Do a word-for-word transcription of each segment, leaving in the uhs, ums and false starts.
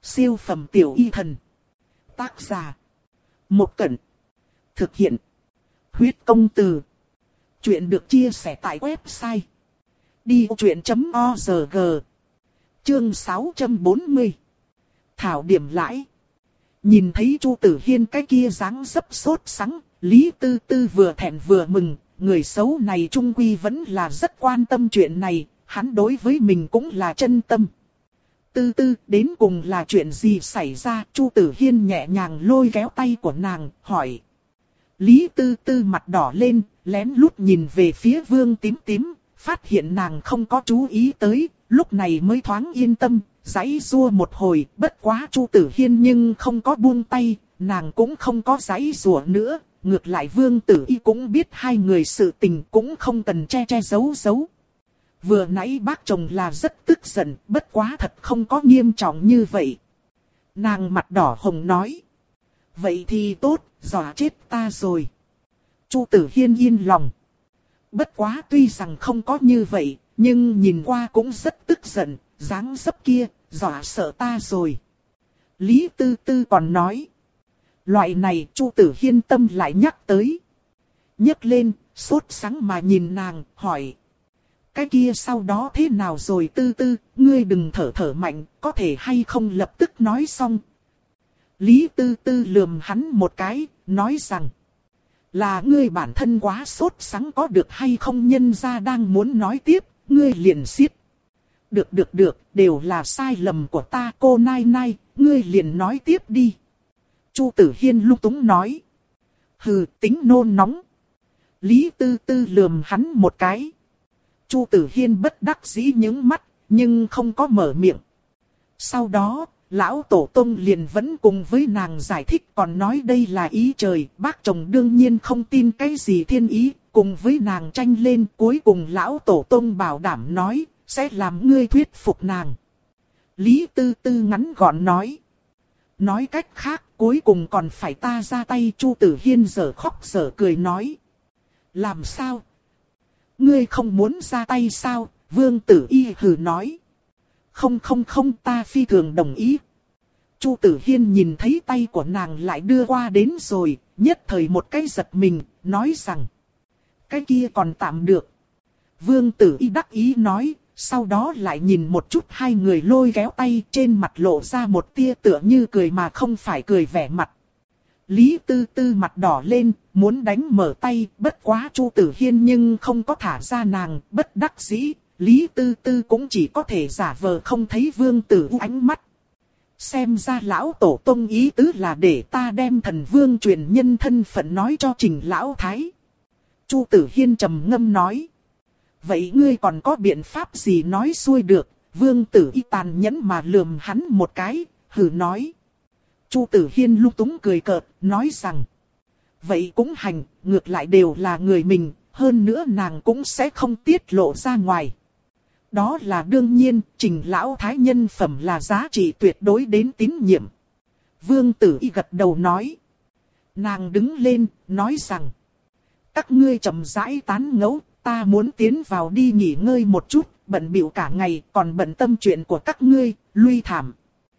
Siêu phẩm tiểu y thần. Tác giả. Một Cẩn. Thực hiện. Huyết công từ. Chuyện được chia sẻ tại website đi vô chuyện chấm org. Chương sáu trăm bốn mươi. Thảo điểm lãi. Nhìn thấy Chu Tử Hiên cái kia dáng dấp sốt sắng, Lý Tư Tư vừa thẹn vừa mừng. Người xấu này trung quy vẫn là rất quan tâm chuyện này, hắn đối với mình cũng là chân tâm. Tư Tư, đến cùng là chuyện gì xảy ra? Chu Tử Hiên nhẹ nhàng lôi kéo tay của nàng, hỏi. Lý Tư Tư mặt đỏ lên, lén lút nhìn về phía Vương Tím Tím, phát hiện nàng không có chú ý tới, lúc này mới thoáng yên tâm, giãy giụa một hồi, bất quá Chu Tử Hiên nhưng không có buông tay, nàng cũng không có giãy giụa nữa, ngược lại Vương Tử Y cũng biết hai người sự tình cũng không cần che che giấu giấu. Vừa nãy bác chồng là rất tức giận, bất quá thật không có nghiêm trọng như vậy. Nàng mặt đỏ hồng nói. Vậy thì tốt, dọa chết ta rồi. Chu Tử Hiên yên lòng. Bất quá tuy rằng không có như vậy, nhưng nhìn qua cũng rất tức giận, dáng dấp kia, dọa sợ ta rồi. Lý Tư Tư còn nói. Loại này Chu Tử Hiên tâm lại nhắc tới. Nhấc lên, sốt sắng mà nhìn nàng, hỏi. Cái kia sau đó thế nào rồi Tư Tư, ngươi đừng thở thở mạnh, có thể hay không lập tức nói xong. Lý Tư Tư lườm hắn một cái, nói rằng. Là ngươi bản thân quá sốt sắng có được hay không, nhân ra đang muốn nói tiếp, ngươi liền xiết. Được được được, đều là sai lầm của ta cô Nai Nai, ngươi liền nói tiếp đi. Chu Tử Hiên lung túng nói. Hừ, tính nôn nóng. Lý Tư Tư lườm hắn một cái. Chu Tử Hiên bất đắc dĩ nhướng mắt, nhưng không có mở miệng. Sau đó, lão tổ tông liền vẫn cùng với nàng giải thích, còn nói đây là ý trời, bác chồng đương nhiên không tin cái gì thiên ý, cùng với nàng tranh lên, cuối cùng lão tổ tông bảo đảm nói, sẽ làm ngươi thuyết phục nàng. Lý Tư Tư ngắn gọn nói. Nói cách khác, cuối cùng còn phải ta ra tay. Chu Tử Hiên giở khóc giở cười nói. Làm sao? Ngươi không muốn ra tay sao? Vương Tử Y hừ nói. Không không không, ta phi thường đồng ý. Chu Tử Hiên nhìn thấy tay của nàng lại đưa qua đến rồi, nhất thời một cái giật mình, nói rằng. Cái kia còn tạm được. Vương Tử Y đắc ý nói, sau đó lại nhìn một chút hai người lôi kéo tay, trên mặt lộ ra một tia tựa như cười mà không phải cười vẻ mặt. Lý Tư Tư mặt đỏ lên, muốn đánh mở tay, bất quá Chu Tử Hiên nhưng không có thả ra nàng, bất đắc dĩ, Lý Tư Tư cũng chỉ có thể giả vờ không thấy Vương Tử Y ánh mắt. Xem ra lão tổ tông ý tứ là để ta đem thần vương truyền nhân thân phận nói cho Trình lão thái. Chu Tử Hiên trầm ngâm nói. Vậy ngươi còn có biện pháp gì nói xuôi được? Vương Tử Y tàn nhẫn mà lườm hắn một cái, hừ nói. Chu Tử Hiên lung túng cười cợt, nói rằng. Vậy cũng hành, ngược lại đều là người mình, hơn nữa nàng cũng sẽ không tiết lộ ra ngoài. Đó là đương nhiên, Trình lão thái nhân phẩm là giá trị tuyệt đối đến tín nhiệm. Vương Tử Y gật đầu nói. Nàng đứng lên, nói rằng. Các ngươi chậm rãi tán ngẫu, ta muốn tiến vào đi nghỉ ngơi một chút, bận bịu cả ngày, còn bận tâm chuyện của các ngươi, lui thảm.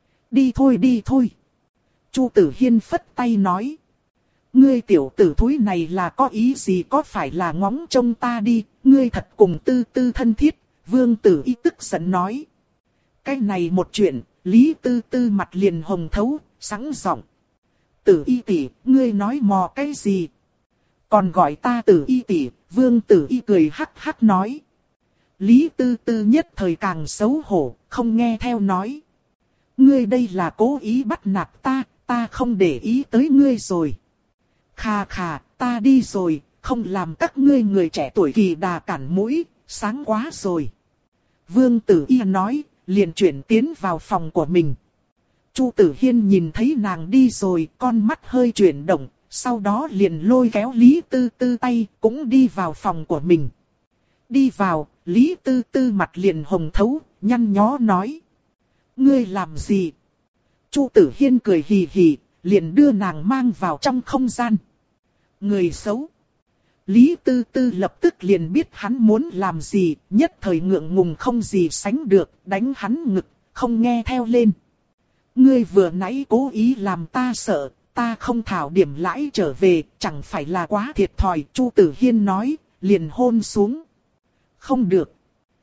Đi thôi đi thôi. Chu Tử Hiên phất tay nói. Ngươi tiểu tử thúi này là có ý gì, có phải là ngóng trông ta đi, ngươi thật cùng Tư Tư thân thiết. Vương Tử Y tức giận nói. Cái này một chuyện, Lý Tư Tư mặt liền hồng thấu, sẵn giọng. Tử Y tỷ, ngươi nói mò cái gì? Còn gọi ta Tử Y tỷ, Vương Tử Y cười hắc hắc nói. Lý Tư Tư nhất thời càng xấu hổ, không nghe theo nói. Ngươi đây là cố ý bắt nạt ta, ta không để ý tới ngươi rồi. Khà khà, ta đi rồi, không làm các ngươi người trẻ tuổi kỳ đà cản mũi, sáng quá rồi. Vương Tử Y nói, liền chuyển tiến vào phòng của mình. Chu Tử Hiên nhìn thấy nàng đi rồi, con mắt hơi chuyển động, sau đó liền lôi kéo Lý Tư Tư tay, cũng đi vào phòng của mình. Đi vào, Lý Tư Tư mặt liền hồng thấu, nhăn nhó nói. Ngươi làm gì? Chu Tử Hiên cười hì hì, liền đưa nàng mang vào trong không gian. Người xấu. Lý Tư Tư lập tức liền biết hắn muốn làm gì, nhất thời ngượng ngùng không gì sánh được, đánh hắn ngực, không nghe theo lên. Ngươi vừa nãy cố ý làm ta sợ, ta không thảo điểm lãi trở về, chẳng phải là quá thiệt thòi. Chu Tử Hiên nói, liền hôn xuống. Không được.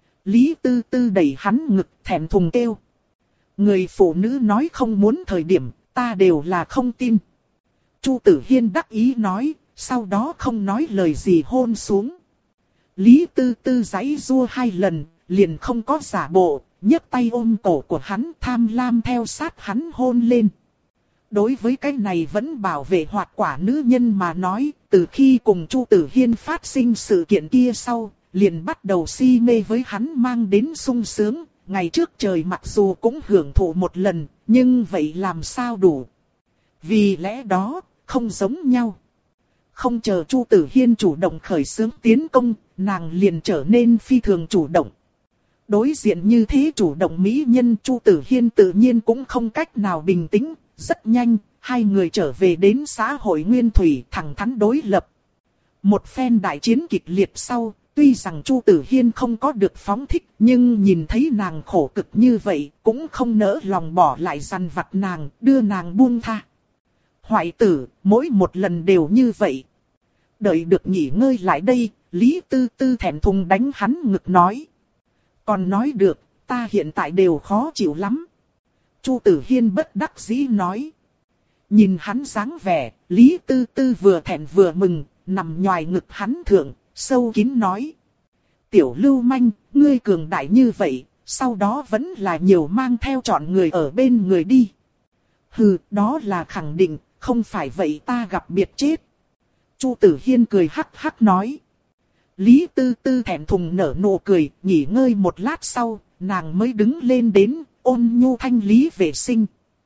Lý Tư Tư đẩy hắn ngực thẹn thùng kêu. Người phụ nữ nói không muốn thời điểm, ta đều là không tin. Chu Tử Hiên đắc ý nói, sau đó không nói lời gì hôn xuống. Lý Tư Tư giãy giụa hai lần, liền không có giả bộ, nhấc tay ôm cổ của hắn tham lam theo sát hắn hôn lên. Đối với cái này vẫn bảo vệ hoạt quả nữ nhân mà nói, từ khi cùng Chu Tử Hiên phát sinh sự kiện kia sau, liền bắt đầu si mê với hắn mang đến sung sướng. Ngày trước trời mặc dù cũng hưởng thụ một lần, nhưng vậy làm sao đủ. Vì lẽ đó, không giống nhau. Không chờ Chu Tử Hiên chủ động khởi xướng tiến công, nàng liền trở nên phi thường chủ động. Đối diện như thế chủ động mỹ nhân, Chu Tử Hiên tự nhiên cũng không cách nào bình tĩnh. Rất nhanh, hai người trở về đến xã hội nguyên thủy thẳng thắn đối lập. Một phen đại chiến kịch liệt sau, tuy rằng Chu Tử Hiên không có được phóng thích, nhưng nhìn thấy nàng khổ cực như vậy, cũng không nỡ lòng bỏ lại dằn vặt nàng, đưa nàng buông tha. Hoại tử, mỗi một lần đều như vậy. Đợi được nghỉ ngơi lại đây, Lý Tư Tư thẹn thùng đánh hắn ngực nói. Còn nói được, ta hiện tại đều khó chịu lắm. Chu Tử Hiên bất đắc dĩ nói. Nhìn hắn dáng vẻ, Lý Tư Tư vừa thẹn vừa mừng, nằm nhòi ngực hắn thượng, sâu kín nói. Tiểu lưu manh, ngươi cường đại như vậy, sau đó vẫn là nhiều mang theo chọn người ở bên người đi. Hừ, đó là khẳng định, không phải vậy ta gặp biệt chết. Chu Tử Hiên cười hắc hắc nói. Lý Tư Tư thẹn thùng nở nụ cười, nghỉ ngơi một lát sau, nàng mới đứng lên đến, ôn nhu thanh lý vệ sinh.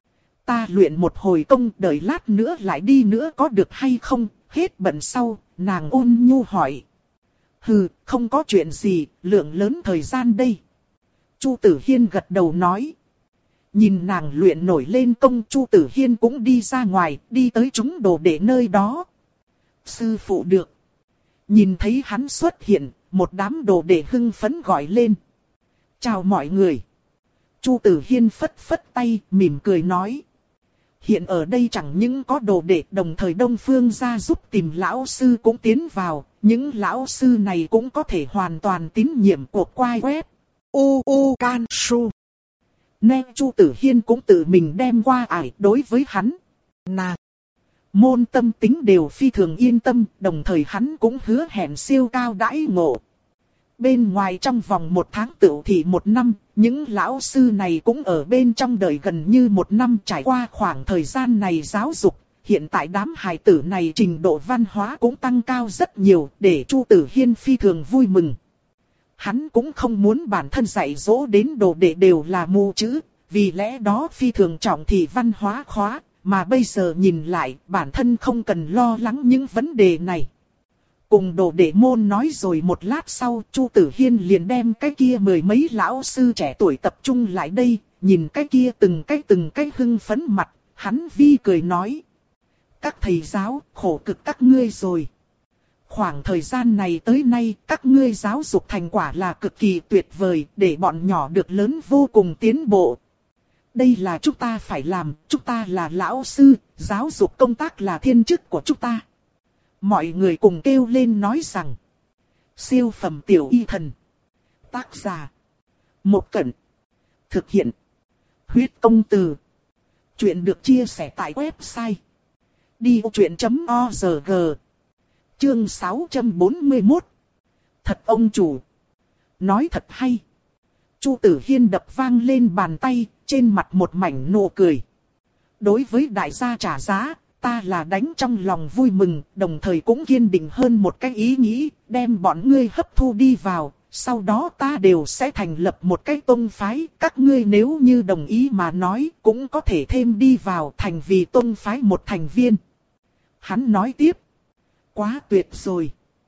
Ta luyện một hồi công, đợi lát nữa lại đi nữa có được hay không? Hết bận sau, nàng ôn nhu hỏi. Hừ, không có chuyện gì, lượng lớn thời gian đây. Chu Tử Hiên gật đầu nói. Nhìn nàng luyện nổi lên công, Chu Tử Hiên cũng đi ra ngoài, đi tới chúng đồ để nơi đó. Sư phụ được. Nhìn thấy hắn xuất hiện, một đám đồ để hưng phấn gọi lên. Chào mọi người. Chu Tử Hiên phất phất tay, mỉm cười nói. Hiện ở đây chẳng những có đồ đệ, đồng thời Đông Phương gia giúp tìm lão sư cũng tiến vào. Những lão sư này cũng có thể hoàn toàn tín nhiệm của quai web. U U Can Su. Nên Chu Tử Hiên cũng tự mình đem qua ải đối với hắn. Nàng. Môn tâm tính đều phi thường yên tâm, đồng thời hắn cũng hứa hẹn siêu cao đãi ngộ. Bên ngoài trong vòng một tháng tựu thì một năm, những lão sư này cũng ở bên trong đời gần như một năm. Trải qua khoảng thời gian này giáo dục, hiện tại đám hài tử này trình độ văn hóa cũng tăng cao rất nhiều, để Chu Tử Hiên phi thường vui mừng. Hắn cũng không muốn bản thân dạy dỗ đến đồ đệ đều là mù chữ, vì lẽ đó phi thường trọng thị văn hóa khóa, mà bây giờ nhìn lại bản thân không cần lo lắng những vấn đề này. Cùng đồ đệ môn nói rồi một lát sau, Chu Tử Hiên liền đem cái kia mười mấy lão sư trẻ tuổi tập trung lại đây, nhìn cái kia từng cái từng cái hưng phấn mặt, hắn vi cười nói. Các thầy giáo, khổ cực các ngươi rồi. Khoảng thời gian này tới nay, các ngươi giáo dục thành quả là cực kỳ tuyệt vời, để bọn nhỏ được lớn vô cùng tiến bộ. Đây là chúng ta phải làm, chúng ta là lão sư, giáo dục công tác là thiên chức của chúng ta. Mọi người cùng kêu lên nói rằng. Siêu phẩm tiểu y thần. Tác giả. Một Cẩn. Thực hiện. Huyết công từ. Chuyện được chia sẻ tại website. đi vô chuyện chấm org. Chương sáu trăm bốn mươi mốt. Thật ông chủ. Nói thật hay. Chu Tử Hiên đập vang lên bàn tay, trên mặt một mảnh nụ cười. Đối với đại gia trả giá, ta là đánh trong lòng vui mừng, đồng thời cũng kiên định hơn một cái ý nghĩ, đem bọn ngươi hấp thu đi vào, sau đó ta đều sẽ thành lập một cái tông phái, các ngươi nếu như đồng ý mà nói, cũng có thể thêm đi vào thành vì tông phái một thành viên. Hắn nói tiếp, quá tuyệt rồi.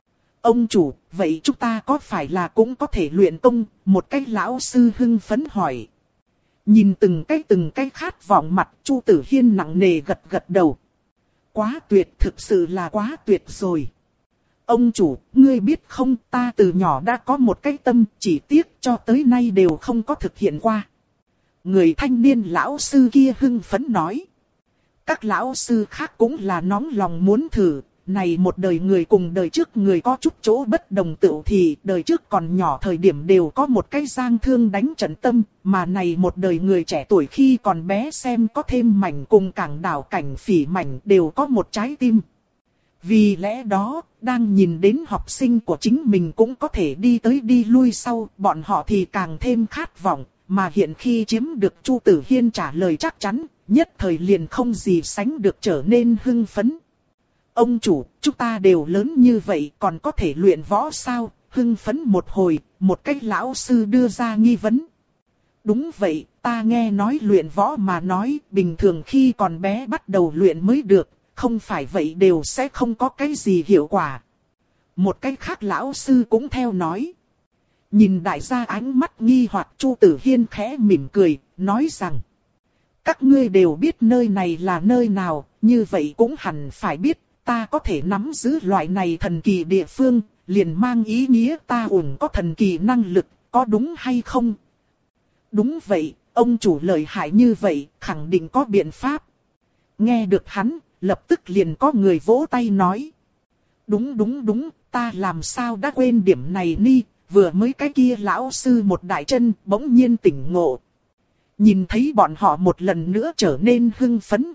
Ông chủ, vậy chúng ta có phải là cũng có thể luyện công? Một cái lão sư hưng phấn hỏi. Nhìn từng cái từng cái khát vọng mặt, Chu Tử Hiên nặng nề gật gật đầu. Quá tuyệt, thực sự là quá tuyệt rồi. Ông chủ, ngươi biết không, ta từ nhỏ đã có một cái tâm, chỉ tiếc cho tới nay đều không có thực hiện qua. Người thanh niên lão sư kia hưng phấn nói. Các lão sư khác cũng là nóng lòng muốn thử. Này một đời người cùng đời trước người có chút chỗ bất đồng tựu thì đời trước còn nhỏ thời điểm đều có một cái giang thương đánh trận tâm, mà này một đời người trẻ tuổi khi còn bé xem có thêm mảnh cùng cảng đảo cảnh phỉ mảnh đều có một trái tim. Vì lẽ đó, đang nhìn đến học sinh của chính mình cũng có thể đi tới đi lui sau, bọn họ thì càng thêm khát vọng, mà hiện khi chiếm được Chu Tử Hiên trả lời chắc chắn, nhất thời liền không gì sánh được trở nên hưng phấn. Ông chủ, chúng ta đều lớn như vậy còn có thể luyện võ sao? Hưng phấn một hồi, một cách lão sư đưa ra nghi vấn. Đúng vậy, ta nghe nói luyện võ mà nói, bình thường khi còn bé bắt đầu luyện mới được, không phải vậy đều sẽ không có cái gì hiệu quả. Một cách khác lão sư cũng theo nói. Nhìn đại gia ánh mắt nghi hoặc Chu Tử Hiên khẽ mỉm cười, nói rằng. Các ngươi đều biết nơi này là nơi nào, như vậy cũng hẳn phải biết. Ta có thể nắm giữ loại này thần kỳ địa phương, liền mang ý nghĩa ta ủng có thần kỳ năng lực, có đúng hay không? Đúng vậy, ông chủ lợi hại như vậy, khẳng định có biện pháp. Nghe được hắn, lập tức liền có người vỗ tay nói. Đúng đúng đúng, ta làm sao đã quên điểm này ni, vừa mới cái kia lão sư một đại chân bỗng nhiên tỉnh ngộ. Nhìn thấy bọn họ một lần nữa trở nên hưng phấn.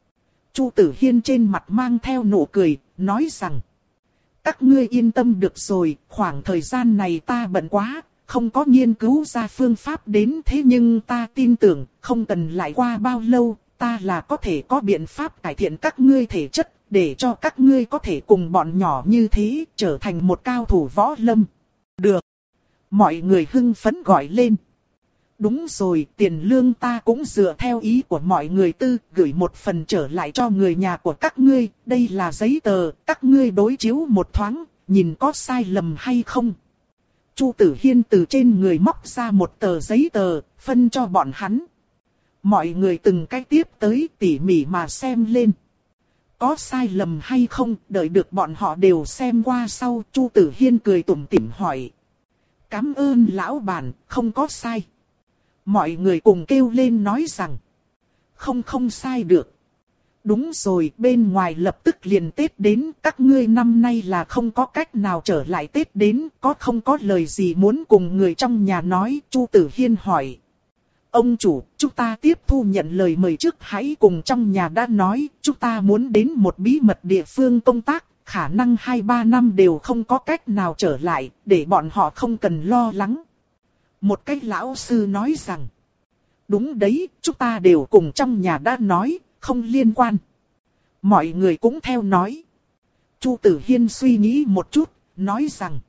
Chu Tử Hiên trên mặt mang theo nụ cười, nói rằng. Các ngươi yên tâm được rồi, khoảng thời gian này ta bận quá, không có nghiên cứu ra phương pháp đến thế nhưng ta tin tưởng, không cần lại qua bao lâu, ta là có thể có biện pháp cải thiện các ngươi thể chất, để cho các ngươi có thể cùng bọn nhỏ như thế, trở thành một cao thủ võ lâm. Được. Mọi người hưng phấn gọi lên. Đúng rồi, tiền lương ta cũng dựa theo ý của mọi người tư, gửi một phần trở lại cho người nhà của các ngươi, đây là giấy tờ, các ngươi đối chiếu một thoáng, nhìn có sai lầm hay không. Chu Tử Hiên từ trên người móc ra một tờ giấy tờ, phân cho bọn hắn. Mọi người từng cái tiếp tới tỉ mỉ mà xem lên. Có sai lầm hay không, đợi được bọn họ đều xem qua sau, Chu Tử Hiên cười tủm tỉm hỏi. Cảm ơn lão bản, không có sai. Mọi người cùng kêu lên nói rằng. Không không sai được. Đúng rồi, bên ngoài lập tức liền Tết đến, các ngươi năm nay là không có cách nào trở lại Tết đến, có không có lời gì muốn cùng người trong nhà nói, Chu Tử Hiên hỏi. Ông chủ, chúng ta tiếp thu nhận lời mời trước hãy cùng trong nhà đã nói, chúng ta muốn đến một bí mật địa phương công tác, khả năng hai ba năm đều không có cách nào trở lại, để bọn họ không cần lo lắng. Một cái lão sư nói rằng, đúng đấy, chúng ta đều cùng trong nhà đã nói, không liên quan. Mọi người cũng theo nói. Chu Tử Hiên suy nghĩ một chút, nói rằng,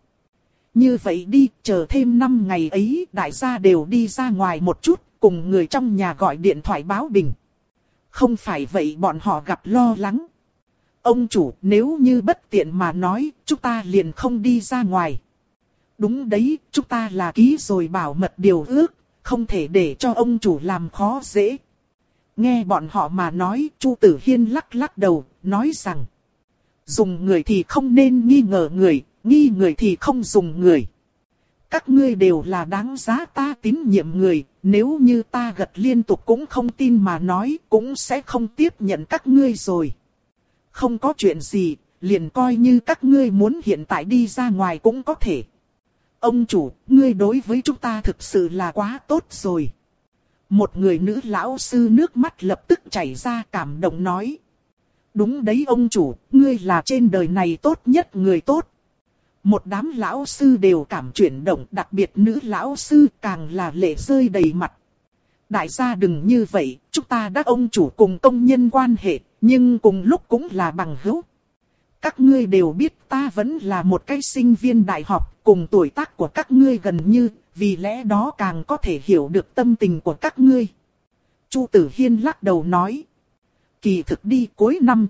như vậy đi, chờ thêm năm ngày ấy, đại gia đều đi ra ngoài một chút, cùng người trong nhà gọi điện thoại báo bình. Không phải vậy bọn họ gặp lo lắng. Ông chủ, nếu như bất tiện mà nói, chúng ta liền không đi ra ngoài. Đúng đấy, chúng ta là ký rồi bảo mật điều ước, không thể để cho ông chủ làm khó dễ. Nghe bọn họ mà nói, Chu Tử Hiên lắc lắc đầu, nói rằng, dùng người thì không nên nghi ngờ người, nghi người thì không dùng người. Các ngươi đều là đáng giá ta tín nhiệm người, nếu như ta gật liên tục cũng không tin mà nói, cũng sẽ không tiếp nhận các ngươi rồi. Không có chuyện gì, liền coi như các ngươi muốn hiện tại đi ra ngoài cũng có thể. Ông chủ, ngươi đối với chúng ta thực sự là quá tốt rồi. Một người nữ lão sư nước mắt lập tức chảy ra cảm động nói. Đúng đấy ông chủ, ngươi là trên đời này tốt nhất người tốt. Một đám lão sư đều cảm chuyển động, đặc biệt nữ lão sư càng là lệ rơi đầy mặt. Đại gia đừng như vậy, chúng ta đã ông chủ cùng công nhân quan hệ, nhưng cùng lúc cũng là bằng hữu. Các ngươi đều biết ta vẫn là một cái sinh viên đại học, cùng tuổi tác của các ngươi gần như, vì lẽ đó càng có thể hiểu được tâm tình của các ngươi. Chu Tử Hiên lắc đầu nói. Kỳ thực đi cuối năm.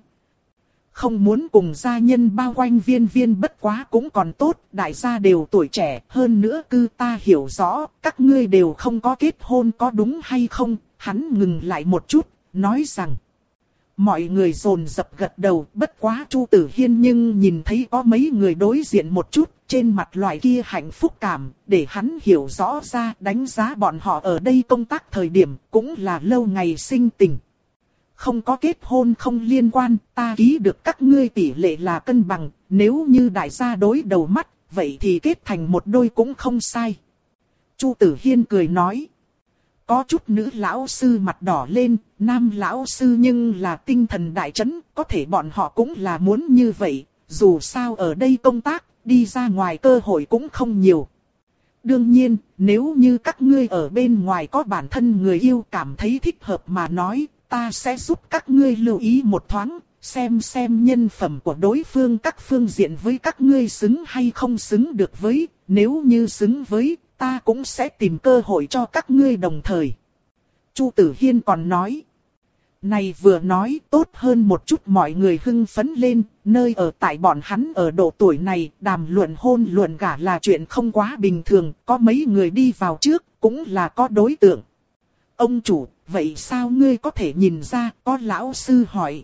Không muốn cùng gia nhân bao quanh viên viên bất quá cũng còn tốt, đại gia đều tuổi trẻ, hơn nữa cư ta hiểu rõ, các ngươi đều không có kết hôn có đúng hay không, hắn ngừng lại một chút, nói rằng. Mọi người rồn rập gật đầu, bất quá Chu Tử Hiên nhưng nhìn thấy có mấy người đối diện một chút, trên mặt loại kia hạnh phúc cảm, để hắn hiểu rõ ra đánh giá bọn họ ở đây công tác thời điểm cũng là lâu ngày sinh tình. Không có kết hôn không liên quan, ta ký được các ngươi tỷ lệ là cân bằng, nếu như đại gia đối đầu mắt, vậy thì kết thành một đôi cũng không sai. Chu Tử Hiên cười nói. Có chút nữ lão sư mặt đỏ lên, nam lão sư nhưng là tinh thần đại chấn, có thể bọn họ cũng là muốn như vậy, dù sao ở đây công tác, đi ra ngoài cơ hội cũng không nhiều. Đương nhiên, nếu như các ngươi ở bên ngoài có bản thân người yêu cảm thấy thích hợp mà nói, ta sẽ giúp các ngươi lưu ý một thoáng, xem xem nhân phẩm của đối phương các phương diện với các ngươi xứng hay không xứng được với, nếu như xứng với, ta cũng sẽ tìm cơ hội cho các ngươi đồng thời. Chu Tử Hiên còn nói. Này vừa nói tốt hơn một chút mọi người hưng phấn lên, nơi ở tại bọn hắn ở độ tuổi này, đàm luận hôn luận gả là chuyện không quá bình thường, có mấy người đi vào trước, cũng là có đối tượng. Ông chủ, vậy sao ngươi có thể nhìn ra, có lão sư hỏi.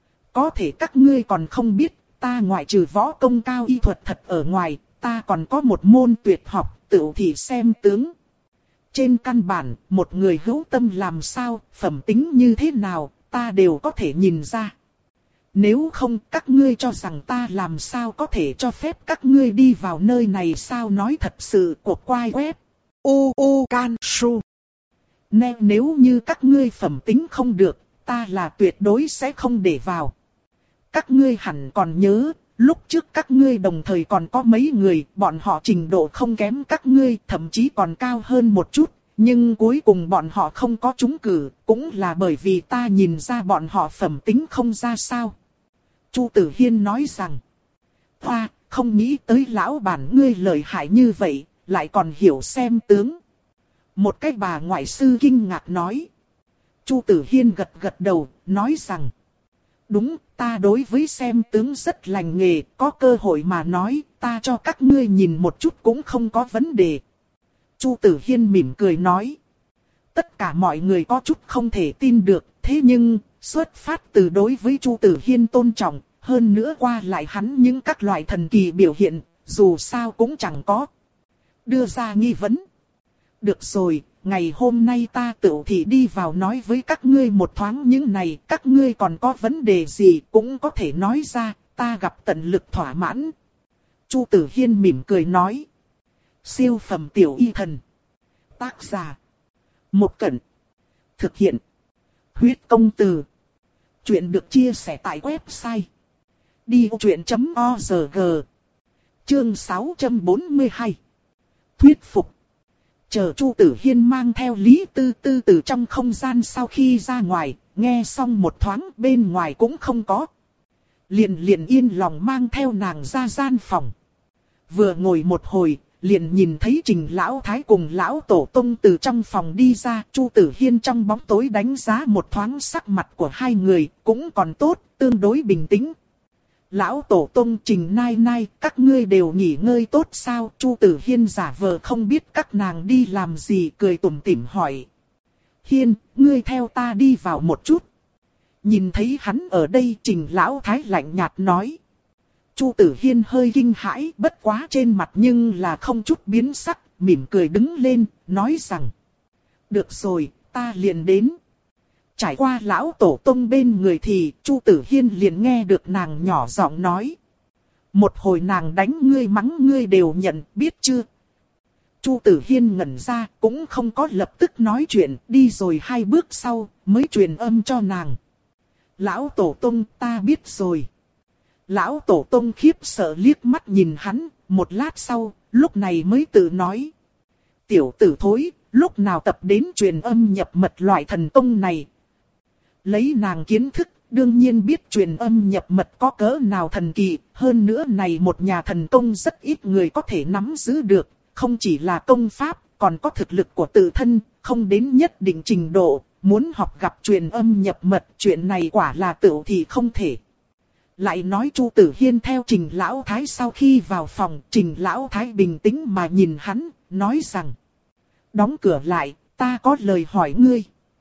Có thể các ngươi còn không biết, ta ngoại trừ võ công cao y thuật thật ở ngoài, ta còn có một môn tuyệt học, tựu thì xem tướng. Trên căn bản, một người hữu tâm làm sao, phẩm tính như thế nào, ta đều có thể nhìn ra. Nếu không, các ngươi cho rằng ta làm sao có thể cho phép các ngươi đi vào nơi này sao nói thật sự cuộc quay web. U U Can Su. Nè, nếu như các ngươi phẩm tính không được, ta là tuyệt đối sẽ không để vào. Các ngươi hẳn còn nhớ, lúc trước các ngươi đồng thời còn có mấy người, bọn họ trình độ không kém các ngươi, thậm chí còn cao hơn một chút, nhưng cuối cùng bọn họ không có trúng cử, cũng là bởi vì ta nhìn ra bọn họ phẩm tính không ra sao. Chu Tử Hiên nói rằng, hoa, không nghĩ tới lão bản ngươi lợi hại như vậy, lại còn hiểu xem tướng. Một cái bà ngoại sư kinh ngạc nói. Chu Tử Hiên gật gật đầu, nói rằng, đúng, ta đối với xem tướng rất lành nghề, có cơ hội mà nói, ta cho các ngươi nhìn một chút cũng không có vấn đề. Chu Tử Hiên mỉm cười nói. Tất cả mọi người có chút không thể tin được, thế nhưng, xuất phát từ đối với Chu Tử Hiên tôn trọng, hơn nữa qua lại hắn những các loại thần kỳ biểu hiện, dù sao cũng chẳng có. Đưa ra nghi vấn. Được rồi, ngày hôm nay ta tự thì đi vào nói với các ngươi một thoáng những này, các ngươi còn có vấn đề gì cũng có thể nói ra, ta gặp tận lực thỏa mãn. Chu Tử Hiên mỉm cười nói. Siêu phẩm tiểu y thần. Tác giả. Một Cẩn. Thực hiện. Huyết công từ. Chuyện được chia sẻ tại website. đi vô chuyện chấm org. Chương sáu trăm bốn mươi hai. Thuyết phục. Chờ Chu Tử Hiên mang theo Lý Tư Tư từ trong không gian sau khi ra ngoài, nghe xong một thoáng bên ngoài cũng không có. Liền liền yên lòng mang theo nàng ra gian phòng. Vừa ngồi một hồi, liền nhìn thấy Trình Lão Thái cùng Lão Tổ Tông từ trong phòng đi ra. Chu Tử Hiên trong bóng tối đánh giá một thoáng sắc mặt của hai người, cũng còn tốt, tương đối bình tĩnh. Lão Tổ Tông, Trình Nai Nai, các ngươi đều nghỉ ngơi tốt sao? Chu Tử Hiên giả vờ không biết các nàng đi làm gì, cười tủm tỉm hỏi. Hiên, ngươi theo ta đi vào một chút. Nhìn thấy hắn ở đây, Trình Lão Thái lạnh nhạt nói. Chu Tử Hiên hơi kinh hãi, bất quá trên mặt nhưng là không chút biến sắc, mỉm cười đứng lên, nói rằng. Được rồi, ta liền đến. Trải qua Lão Tổ Tông bên người thì Chu Tử Hiên liền nghe được nàng nhỏ giọng nói. Một hồi nàng đánh ngươi mắng ngươi đều nhận, biết chưa? Chu Tử Hiên ngẩn ra, cũng không có lập tức nói chuyện, đi rồi hai bước sau, mới truyền âm cho nàng. Lão Tổ Tông, ta biết rồi. Lão Tổ Tông khiếp sợ liếc mắt nhìn hắn, một lát sau, lúc này mới tự nói. Tiểu tử thối, lúc nào tập đến truyền âm nhập mật loại thần công này. Lấy nàng kiến thức, đương nhiên biết truyền âm nhập mật có cỡ nào thần kỳ, hơn nữa này một nhà thần công rất ít người có thể nắm giữ được, không chỉ là công pháp, còn có thực lực của tự thân, không đến nhất định trình độ, muốn học gặp truyền âm nhập mật, chuyện này quả là tự thì không thể. Lại nói Chu Tử Hiên theo Trình Lão Thái sau khi vào phòng, Trình Lão Thái bình tĩnh mà nhìn hắn, nói rằng. Đóng cửa lại, ta có lời hỏi ngươi.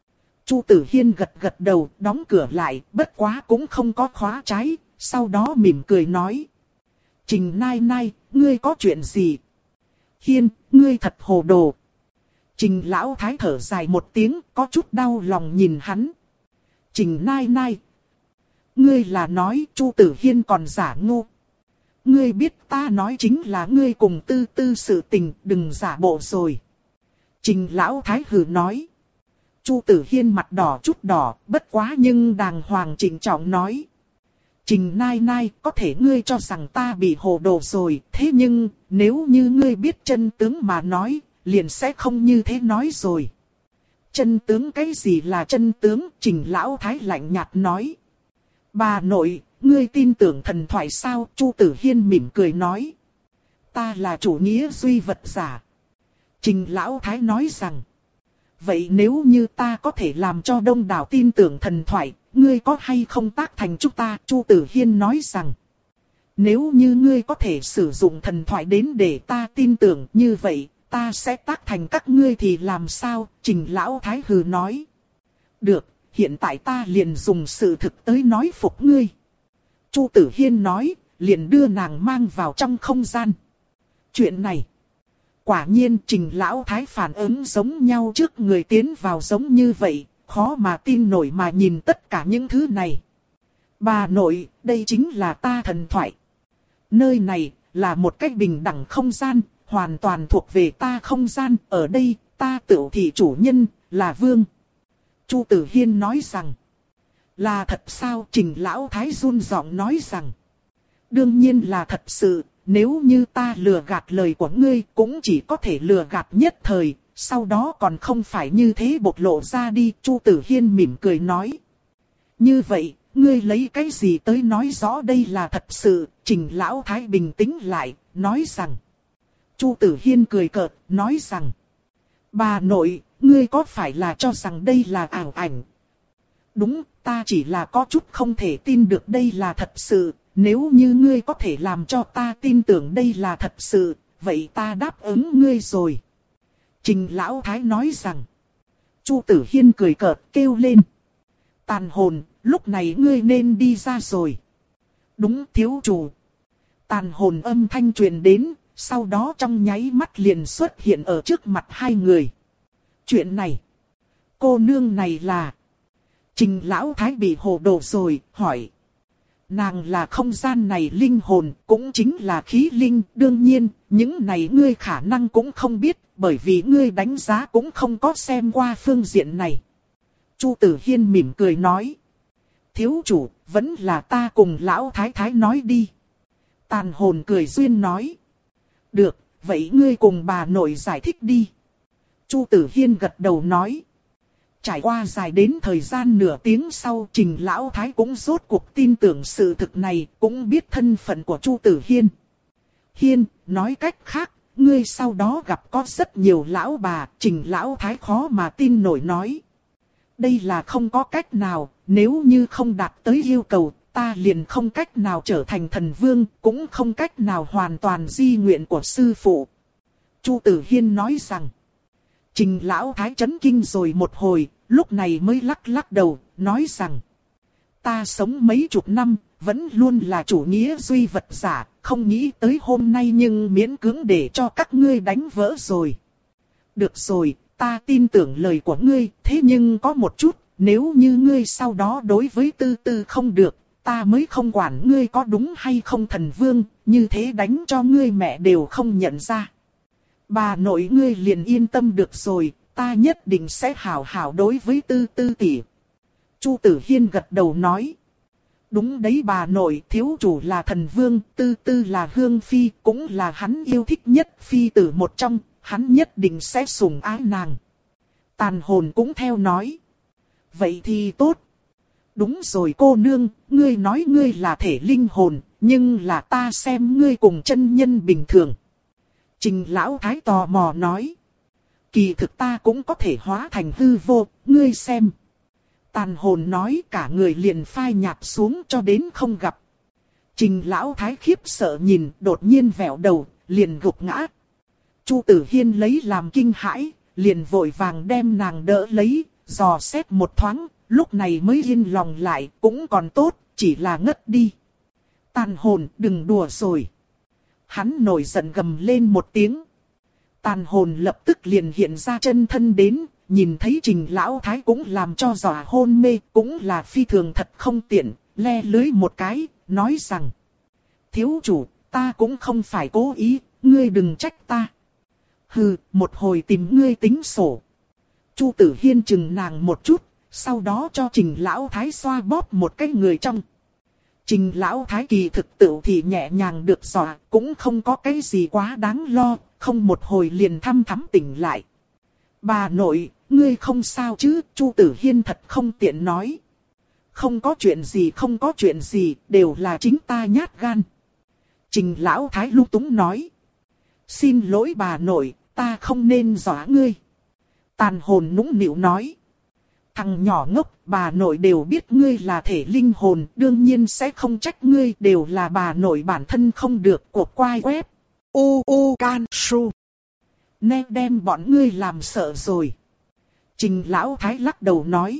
Chu Tử Hiên gật gật đầu, đóng cửa lại, bất quá cũng không có khóa trái, sau đó mỉm cười nói. Trình Nai Nai, ngươi có chuyện gì? Hiên, ngươi thật hồ đồ. Trình Lão Thái thở dài một tiếng, có chút đau lòng nhìn hắn. Trình Nai Nai, ngươi là nói Chu Tử Hiên còn giả ngu. Ngươi biết ta nói chính là ngươi cùng Tư Tư sự tình, đừng giả bộ rồi. Trình Lão Thái hừ nói. Chu Tử Hiên mặt đỏ chút đỏ, bất quá nhưng đàng hoàng trịnh trọng nói. Trình Nai Nai, có thể ngươi cho rằng ta bị hồ đồ rồi, thế nhưng, nếu như ngươi biết chân tướng mà nói, liền sẽ không như thế nói rồi. Chân tướng cái gì là chân tướng? Trình Lão Thái lạnh nhạt nói. Bà nội, ngươi tin tưởng thần thoại sao? Chu Tử Hiên mỉm cười nói. Ta là chủ nghĩa duy vật giả. Trình Lão Thái nói rằng. Vậy nếu như ta có thể làm cho đông đảo tin tưởng thần thoại, ngươi có hay không tác thành chúng ta? Chu Tử Hiên nói rằng. Nếu như ngươi có thể sử dụng thần thoại đến để ta tin tưởng như vậy, ta sẽ tác thành các ngươi thì làm sao? Trình Lão Thái hừ nói. Được, hiện tại ta liền dùng sự thực tới nói phục ngươi. Chu Tử Hiên nói, liền đưa nàng mang vào trong không gian. Chuyện này, quả nhiên Trình Lão Thái phản ứng giống nhau trước người tiến vào giống như vậy, khó mà tin nổi mà nhìn tất cả những thứ này. Bà nội, đây chính là ta thần thoại. Nơi này là một cách bình đẳng không gian, hoàn toàn thuộc về ta không gian, ở đây ta tựu thị chủ nhân, là vương. Chu Tử Hiên nói rằng, là thật sao? Trình Lão Thái run giọng nói rằng, đương nhiên là thật sự, nếu như ta lừa gạt lời của ngươi cũng chỉ có thể lừa gạt nhất thời, sau đó còn không phải như thế bộc lộ ra đi. Chu Tử Hiên mỉm cười nói, như vậy, ngươi lấy cái gì tới nói rõ đây là thật sự? Trình Lão Thái bình tĩnh lại, nói rằng, Chu Tử Hiên cười cợt, nói rằng, bà nội, ngươi có phải là cho rằng đây là ảo ảnh? Đúng, ta chỉ là có chút không thể tin được đây là thật sự, nếu như ngươi có thể làm cho ta tin tưởng đây là thật sự, vậy ta đáp ứng ngươi rồi. Trình Lão Thái nói rằng, Chu Tử Hiên cười cợt kêu lên. Tàn hồn, lúc này ngươi nên đi ra rồi. Đúng thiếu chủ. Tàn hồn âm thanh truyền đến, sau đó trong nháy mắt liền xuất hiện ở trước mặt hai người. Chuyện này, cô nương này là... Trình Lão Thái bị hồ đồ rồi, hỏi. Nàng là không gian này linh hồn, cũng chính là khí linh, đương nhiên, những này ngươi khả năng cũng không biết, bởi vì ngươi đánh giá cũng không có xem qua phương diện này. Chu Tử Hiên mỉm cười nói. Thiếu chủ, vẫn là ta cùng Lão Thái Thái nói đi. Tàn hồn cười duyên nói. Được, vậy ngươi cùng bà nội giải thích đi. Chu Tử Hiên gật đầu nói. Trải qua dài đến thời gian nửa tiếng sau, Trình Lão Thái cũng rốt cuộc tin tưởng sự thực này, cũng biết thân phận của Chu Tử Hiên. Hiên, nói cách khác, ngươi sau đó gặp có rất nhiều lão bà, Trình Lão Thái khó mà tin nổi nói. Đây là không có cách nào, nếu như không đạt tới yêu cầu, ta liền không cách nào trở thành thần vương, cũng không cách nào hoàn toàn di nguyện của sư phụ. Chu Tử Hiên nói rằng, Trình Lão Thái chấn kinh rồi một hồi, lúc này mới lắc lắc đầu, nói rằng, ta sống mấy chục năm, vẫn luôn là chủ nghĩa duy vật giả, không nghĩ tới hôm nay nhưng miễn cưỡng để cho các ngươi đánh vỡ rồi. Được rồi, ta tin tưởng lời của ngươi, thế nhưng có một chút, nếu như ngươi sau đó đối với Tư Tư không được, ta mới không quản ngươi có đúng hay không thần vương, như thế đánh cho ngươi mẹ đều không nhận ra. Bà nội ngươi liền yên tâm được rồi, ta nhất định sẽ hảo hảo đối với Tư Tư tỷ. Chu Tử Hiên gật đầu nói. Đúng đấy bà nội, thiếu chủ là thần vương, Tư Tư là hương phi, cũng là hắn yêu thích nhất phi tử một trong, hắn nhất định sẽ sủng ái nàng. Tàn hồn cũng theo nói. Vậy thì tốt. Đúng rồi cô nương, ngươi nói ngươi là thể linh hồn, nhưng là ta xem ngươi cùng chân nhân bình thường. Trình Lão Thái tò mò nói. Kỳ thực ta cũng có thể hóa thành hư vô, ngươi xem. Tàn hồn nói cả người liền phai nhạt xuống cho đến không gặp. Trình Lão Thái khiếp sợ nhìn, đột nhiên vẹo đầu, liền gục ngã. Chu Tử Hiên lấy làm kinh hãi, liền vội vàng đem nàng đỡ lấy, dò xét một thoáng, lúc này mới yên lòng lại, cũng còn tốt, chỉ là ngất đi. Tàn hồn, đừng đùa rồi. Hắn nổi giận gầm lên một tiếng. Tàn hồn lập tức liền hiện ra chân thân đến, nhìn thấy Trình Lão Thái cũng làm cho dọa hôn mê, cũng là phi thường thật không tiện, le lưới một cái, nói rằng: thiếu chủ, ta cũng không phải cố ý, ngươi đừng trách ta. Hừ, một hồi tìm ngươi tính sổ. Chu Tử Hiên chừng nàng một chút, sau đó cho Trình Lão Thái xoa bóp một cái người trong. Trình Lão Thái kỳ thực tự thì nhẹ nhàng được dọa, cũng không có cái gì quá đáng lo, không một hồi liền thăm thắm tỉnh lại. Bà nội, ngươi không sao chứ? Chu Tử Hiên thật không tiện nói. Không có chuyện gì, không có chuyện gì, đều là chính ta nhát gan. Trình Lão Thái lung túng nói. Xin lỗi bà nội, ta không nên dọa ngươi. Tàn hồn nũng nịu nói. Thằng nhỏ ngốc, bà nội đều biết ngươi là thể linh hồn, đương nhiên sẽ không trách ngươi, đều là bà nội bản thân không được, cuộc quai web. U U Can Su. Nè đem bọn ngươi làm sợ rồi. Trình Lão Thái lắc đầu nói.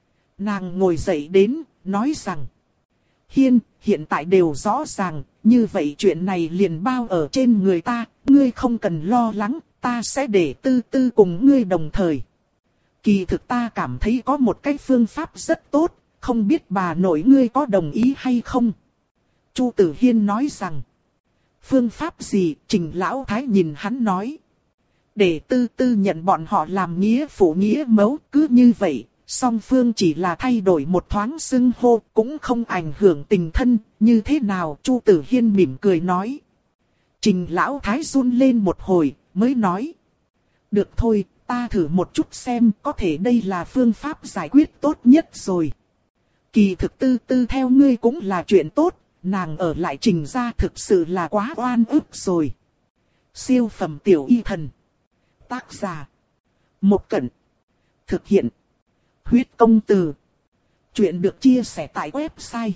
Nàng ngồi dậy đến, nói rằng. Hiên, hiện tại đều rõ ràng, như vậy chuyện này liền bao ở trên người ta, ngươi không cần lo lắng, ta sẽ để tư tư cùng ngươi đồng thời. Kỳ thực ta cảm thấy có một cái phương pháp rất tốt, không biết bà nội ngươi có đồng ý hay không? Chu Tử Hiên nói rằng. Phương pháp gì? Trình Lão Thái nhìn hắn nói. Để tư tư nhận bọn họ làm nghĩa phụ nghĩa mẫu, cứ như vậy, song phương chỉ là thay đổi một thoáng xưng hô, cũng không ảnh hưởng tình thân, như thế nào? Chu Tử Hiên mỉm cười nói. Trình Lão Thái run lên một hồi, mới nói. Được thôi, ta thử một chút xem, có thể đây là phương pháp giải quyết tốt nhất rồi. Kỳ thực tư tư theo ngươi cũng là chuyện tốt, nàng ở lại Trình gia thực sự là quá oan ức rồi. Siêu phẩm tiểu y thần. Tác giả. Một Cẩn. Thực hiện. Huyết công từ. Chuyện được chia sẻ tại website.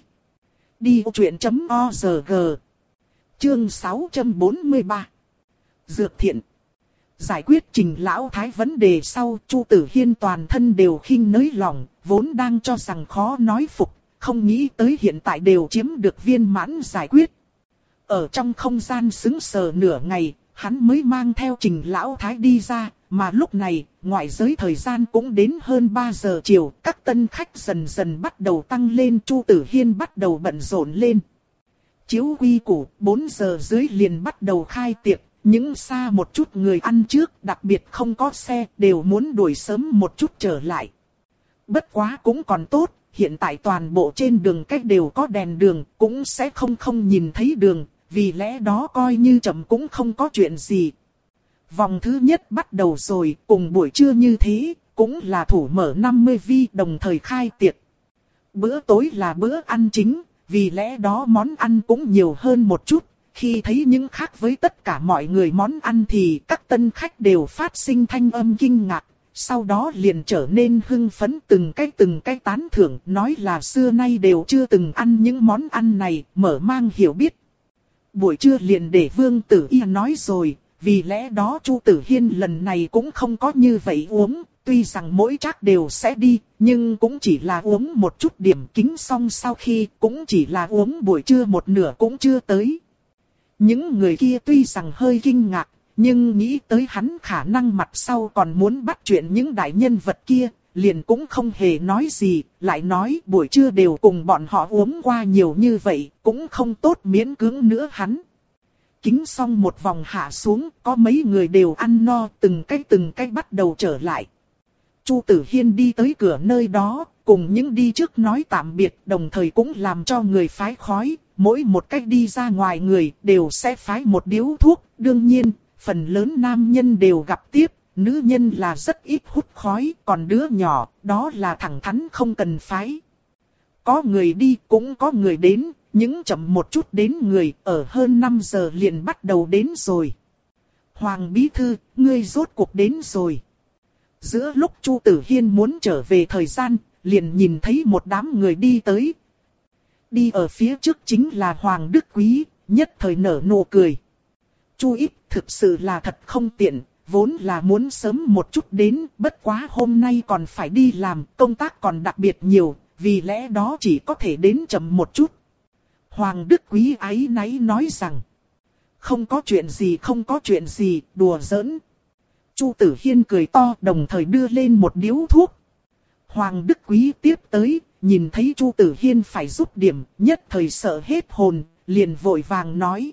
đi vô chuyện chấm org. Chương sáu trăm bốn mươi ba. Dược thiện. Giải quyết Trình Lão Thái vấn đề sau, Chu Tử Hiên toàn thân đều khinh nới lỏng, vốn đang cho rằng khó nói phục, không nghĩ tới hiện tại đều chiếm được viên mãn giải quyết. Ở trong không gian sững sờ nửa ngày, hắn mới mang theo Trình Lão Thái đi ra, mà lúc này, ngoại giới thời gian cũng đến hơn ba giờ chiều, các tân khách dần dần bắt đầu tăng lên, Chu Tử Hiên bắt đầu bận rộn lên. Chiếu quy củ, bốn giờ dưới liền bắt đầu khai tiệc. Những xa một chút người ăn trước, đặc biệt không có xe, đều muốn đuổi sớm một chút trở lại. Bất quá cũng còn tốt, hiện tại toàn bộ trên đường cách đều có đèn đường, cũng sẽ không không nhìn thấy đường, vì lẽ đó coi như chậm cũng không có chuyện gì. Vòng thứ nhất bắt đầu rồi, cùng buổi trưa như thế, cũng là thủ mở năm mươi vi đồng thời khai tiệc. Bữa tối là bữa ăn chính, vì lẽ đó món ăn cũng nhiều hơn một chút. Khi thấy những khác với tất cả mọi người món ăn thì các tân khách đều phát sinh thanh âm kinh ngạc, sau đó liền trở nên hưng phấn từng cái từng cái tán thưởng, nói là xưa nay đều chưa từng ăn những món ăn này, mở mang hiểu biết. Buổi trưa liền để Vương Tử Y nói rồi, vì lẽ đó Chu Tử Hiên lần này cũng không có như vậy uống, tuy rằng mỗi trác đều sẽ đi, nhưng cũng chỉ là uống một chút điểm kính xong sau khi cũng chỉ là uống buổi trưa một nửa cũng chưa tới. Những người kia tuy rằng hơi kinh ngạc, nhưng nghĩ tới hắn khả năng mặt sau còn muốn bắt chuyện những đại nhân vật kia, liền cũng không hề nói gì, lại nói buổi trưa đều cùng bọn họ uống qua nhiều như vậy, cũng không tốt miễn cưỡng nữa hắn. Kính xong một vòng hạ xuống, có mấy người đều ăn no, từng cái từng cái bắt đầu trở lại. Chu Tử Hiên đi tới cửa nơi đó, cùng những đi trước nói tạm biệt, đồng thời cũng làm cho người phái khói. Mỗi một cách đi ra ngoài người đều sẽ phái một điếu thuốc, đương nhiên, phần lớn nam nhân đều gặp tiếp, nữ nhân là rất ít hút khói, còn đứa nhỏ, đó là thẳng thắn không cần phái. Có người đi, cũng có người đến, những chậm một chút đến người, ở hơn năm giờ liền bắt đầu đến rồi. Hoàng Bí Thư, ngươi rốt cuộc đến rồi. Giữa lúc Chu Tử Hiên muốn trở về thời gian, liền nhìn thấy một đám người đi tới. Đi ở phía trước chính là Hoàng Đức Quý, nhất thời nở nụ cười. Chu Ít thực sự là thật không tiện, vốn là muốn sớm một chút đến, bất quá hôm nay còn phải đi làm, công tác còn đặc biệt nhiều, vì lẽ đó chỉ có thể đến chậm một chút. Hoàng Đức Quý áy náy nói rằng, không có chuyện gì không có chuyện gì, đùa giỡn. Chu Tử Hiên cười to đồng thời đưa lên một điếu thuốc. Hoàng Đức Quý tiếp tới, nhìn thấy Chu Tử Hiên phải giúp điểm, nhất thời sợ hết hồn, liền vội vàng nói.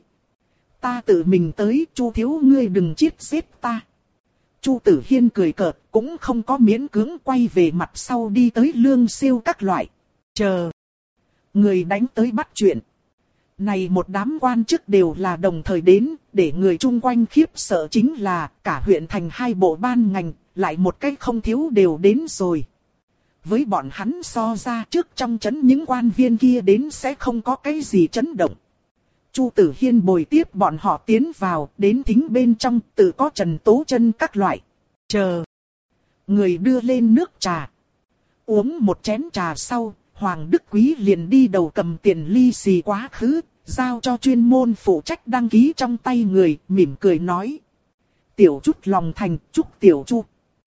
Ta tự mình tới, Chu thiếu ngươi đừng giết giết ta. Chu Tử Hiên cười cợt, cũng không có miễn cưỡng quay về mặt sau đi tới Lương Siêu các loại. Chờ. Người đánh tới bắt chuyện. Này một đám quan chức đều là đồng thời đến, để người chung quanh khiếp sợ chính là cả huyện thành hai bộ ban ngành, lại một cách không thiếu đều đến rồi. Với bọn hắn so ra trước trong trấn những quan viên kia đến sẽ không có cái gì chấn động. Chu Tử Hiên bồi tiếp bọn họ tiến vào, đến thính bên trong tự có Trần Tố Chân các loại. Chờ. Người đưa lên nước trà. Uống một chén trà sau, Hoàng Đức Quý liền đi đầu cầm tiền ly xì quá khứ, giao cho chuyên môn phụ trách đăng ký trong tay người, mỉm cười nói. Tiểu Chút lòng thành, chúc Tiểu Chu.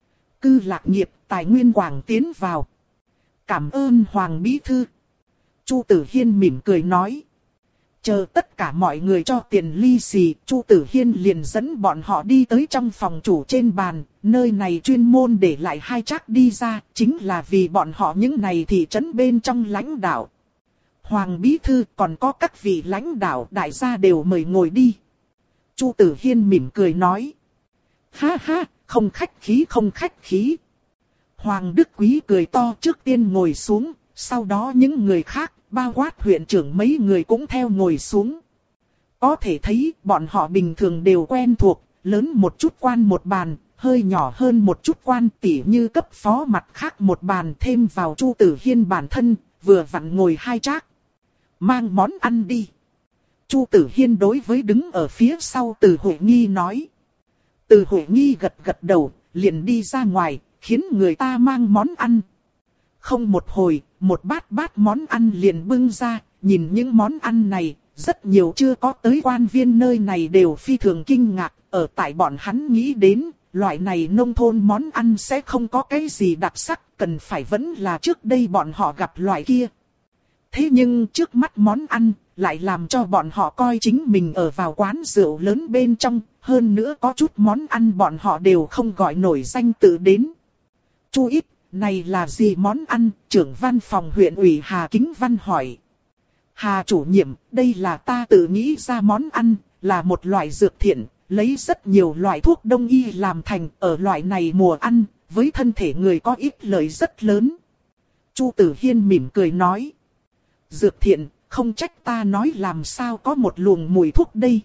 Cư Lạc Nghiệp, tài nguyên quảng tiến vào. Cảm ơn Hoàng Bí Thư. Chu Tử Hiên mỉm cười nói. Chờ tất cả mọi người cho tiền ly xì, Chu Tử Hiên liền dẫn bọn họ đi tới trong phòng chủ trên bàn, nơi này chuyên môn để lại hai trác đi ra, chính là vì bọn họ những này thị trấn bên trong lãnh đạo. Hoàng Bí Thư còn có các vị lãnh đạo đại gia đều mời ngồi đi. Chu Tử Hiên mỉm cười nói. Ha ha, không khách khí không khách khí. Hoàng Đức Quý cười to trước tiên ngồi xuống, sau đó những người khác, bao quát huyện trưởng mấy người cũng theo ngồi xuống. Có thể thấy bọn họ bình thường đều quen thuộc, lớn một chút quan một bàn, hơi nhỏ hơn một chút quan tỉ như cấp phó mặt khác một bàn thêm vào Chu Tử Hiên bản thân, vừa vặn ngồi hai trác. Mang món ăn đi. Chu Tử Hiên đối với đứng ở phía sau Từ Huệ Nghi nói. Từ Huệ Nghi gật gật đầu, liền đi ra ngoài, khiến người ta mang món ăn. Không một hồi, một bát bát món ăn liền bưng ra, nhìn những món ăn này, rất nhiều chưa có tới quan viên nơi này đều phi thường kinh ngạc, ở tại bọn hắn nghĩ đến, loại này nông thôn món ăn sẽ không có cái gì đặc sắc, cần phải vẫn là trước đây bọn họ gặp loại kia. Thế nhưng trước mắt món ăn, lại làm cho bọn họ coi chính mình ở vào quán rượu lớn bên trong, hơn nữa có chút món ăn bọn họ đều không gọi nổi danh tự đến. Chu ít, này là gì món ăn? Trưởng văn phòng huyện ủy Hà Kính Văn hỏi. Hà chủ nhiệm, đây là ta tự nghĩ ra món ăn, là một loại dược thiện, lấy rất nhiều loại thuốc đông y làm thành, ở loại này mùa ăn, với thân thể người có ích lợi rất lớn. Chu Tử Hiên mỉm cười nói. Dược thiện, không trách ta nói làm sao có một luồng mùi thuốc đây.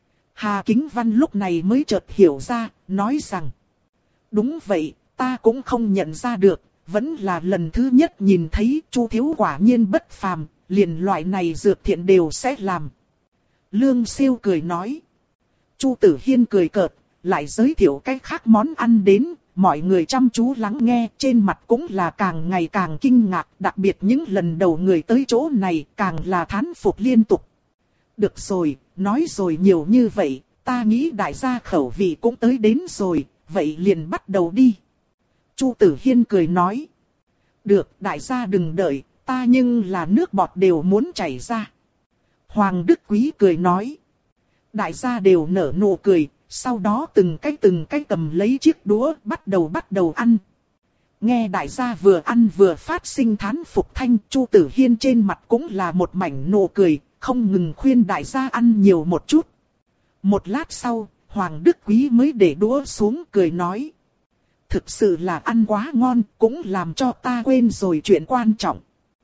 Hà Kính Văn lúc này mới chợt hiểu ra, nói rằng. Đúng vậy, ta cũng không nhận ra được, vẫn là lần thứ nhất nhìn thấy Chu thiếu quả nhiên bất phàm, liền loại này dược thiện đều sẽ làm. Lương Siêu cười nói. Chu Tử Hiên cười cợt, lại giới thiệu cách khác món ăn đến, mọi người chăm chú lắng nghe, trên mặt cũng là càng ngày càng kinh ngạc, đặc biệt những lần đầu người tới chỗ này càng là thán phục liên tục. Được rồi, nói rồi nhiều như vậy, ta nghĩ đại gia khẩu vị cũng tới đến rồi, vậy liền bắt đầu đi. Chu Tử Hiên cười nói. Được, đại gia đừng đợi, ta nhưng là nước bọt đều muốn chảy ra. Hoàng Đức Quý cười nói. Đại gia đều nở nụ cười, sau đó từng cái từng cái cầm lấy chiếc đũa bắt đầu bắt đầu ăn. Nghe đại gia vừa ăn vừa phát sinh thán phục thanh, Chu Tử Hiên trên mặt cũng là một mảnh nụ cười, không ngừng khuyên đại gia ăn nhiều một chút. Một lát sau, Hoàng Đức Quý mới để đũa xuống cười nói. Thực sự là ăn quá ngon, cũng làm cho ta quên rồi chuyện quan trọng.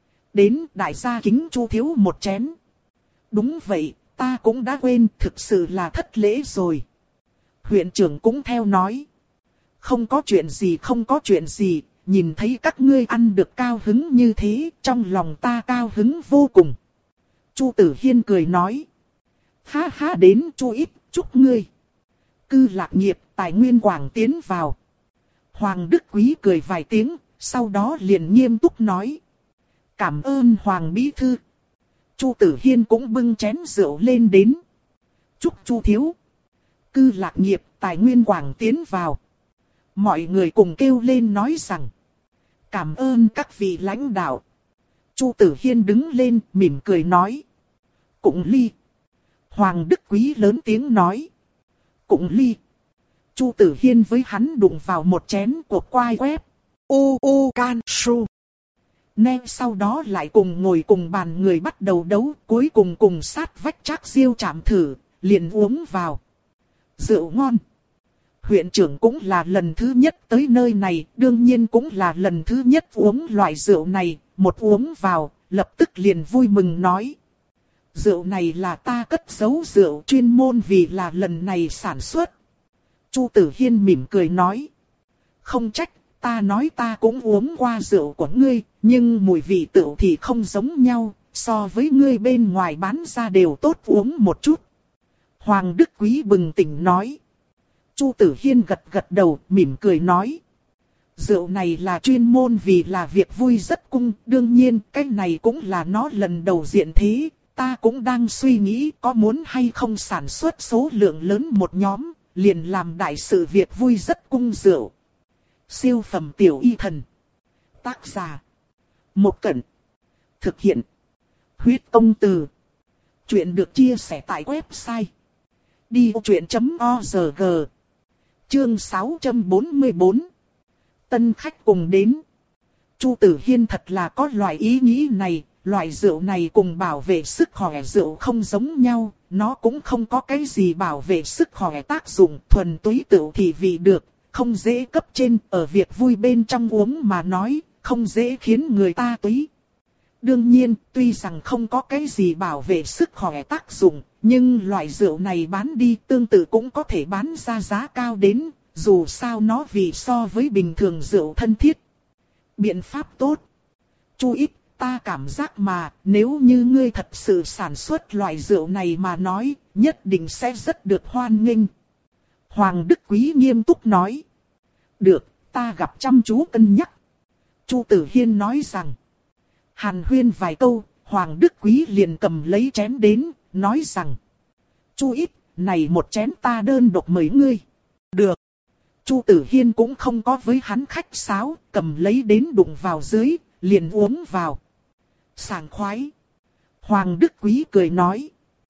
Đến đại gia kính Chu thiếu một chén. Đúng vậy, ta cũng đã quên, thực sự là thất lễ rồi. Huyện trưởng cũng theo nói. Không có chuyện gì không có chuyện gì, nhìn thấy các ngươi ăn được cao hứng như thế, trong lòng ta cao hứng vô cùng. Chu Tử Hiên cười nói. Ha ha đến Chu ít, chúc ngươi. Cư Lạc Nghiệp, tài nguyên quảng tiến vào. Hoàng Đức Quý cười vài tiếng, sau đó liền nghiêm túc nói. Cảm ơn Hoàng Bí Thư. Chu Tử Hiên cũng bưng chén rượu lên đến. Chúc Chu thiếu. cư lạc nghiệp, tài nguyên quảng tiến vào. Mọi người cùng kêu lên nói rằng, cảm ơn các vị lãnh đạo. Chu Tử Hiên đứng lên, mỉm cười nói, Cụng ly. Hoàng Đức Quý lớn tiếng nói, Cụng ly. Chu Tử Hiên với hắn đụng vào một chén của quai quép. U u can su. Nè sau đó lại cùng ngồi cùng bàn người bắt đầu đấu, cuối cùng cùng sát vách Trác Diêu chạm thử, liền uống vào. Rượu ngon. Huyện trưởng cũng là lần thứ nhất tới nơi này, đương nhiên cũng là lần thứ nhất uống loại rượu này, một uống vào, lập tức liền vui mừng nói. Rượu này là ta cất giấu rượu chuyên môn vì là lần này sản xuất. Chu Tử Hiên mỉm cười nói. Không trách, ta nói ta cũng uống qua rượu của ngươi, nhưng mùi vị tựu thì không giống nhau, so với ngươi bên ngoài bán ra đều tốt uống một chút. Hoàng Đức Quý bừng tỉnh nói. Chu Tử Hiên gật gật đầu, mỉm cười nói. Rượu này là chuyên môn vì là việc vui rất cung, đương nhiên cái này cũng là nó lần đầu diện thế, ta cũng đang suy nghĩ có muốn hay không sản xuất số lượng lớn một nhóm, liền làm đại sự việc vui rất cung rượu. Siêu phẩm tiểu y thần. Tác giả. Một Cẩn. Thực hiện. Huyết Công Từ. Chuyện được chia sẻ tại website đi vô chuyện chấm org. Chương sáu trăm bốn mươi bốn. Tân khách cùng đến. Chu Tử Hiên thật là có loại ý nghĩ này, loại rượu này cùng bảo vệ sức khỏe rượu không giống nhau, nó cũng không có cái gì bảo vệ sức khỏe tác dụng, thuần túy tựu thì vị được, không dễ cấp trên, ở việc vui bên trong uống mà nói, không dễ khiến người ta túy. Đương nhiên, tuy rằng không có cái gì bảo vệ sức khỏe tác dụng, nhưng loại rượu này bán đi tương tự cũng có thể bán ra giá cao đến, dù sao nó vì so với bình thường rượu thân thiết. Biện pháp tốt. Chú ít, ta cảm giác mà, nếu như ngươi thật sự sản xuất loại rượu này mà nói, nhất định sẽ rất được hoan nghênh. Hoàng Đức Quý nghiêm túc nói. Được, ta gặp chăm chú cân nhắc. Chu Tử Hiên nói rằng. Hàn huyên vài câu, Hoàng Đức Quý liền cầm lấy chén đến, nói rằng. Chu ít, này một chén ta đơn độc mời ngươi. Được. Chu Tử Hiên cũng không có với hắn khách sáo, cầm lấy đến đụng vào dưới, liền uống vào. Sảng khoái. Hoàng Đức Quý cười nói.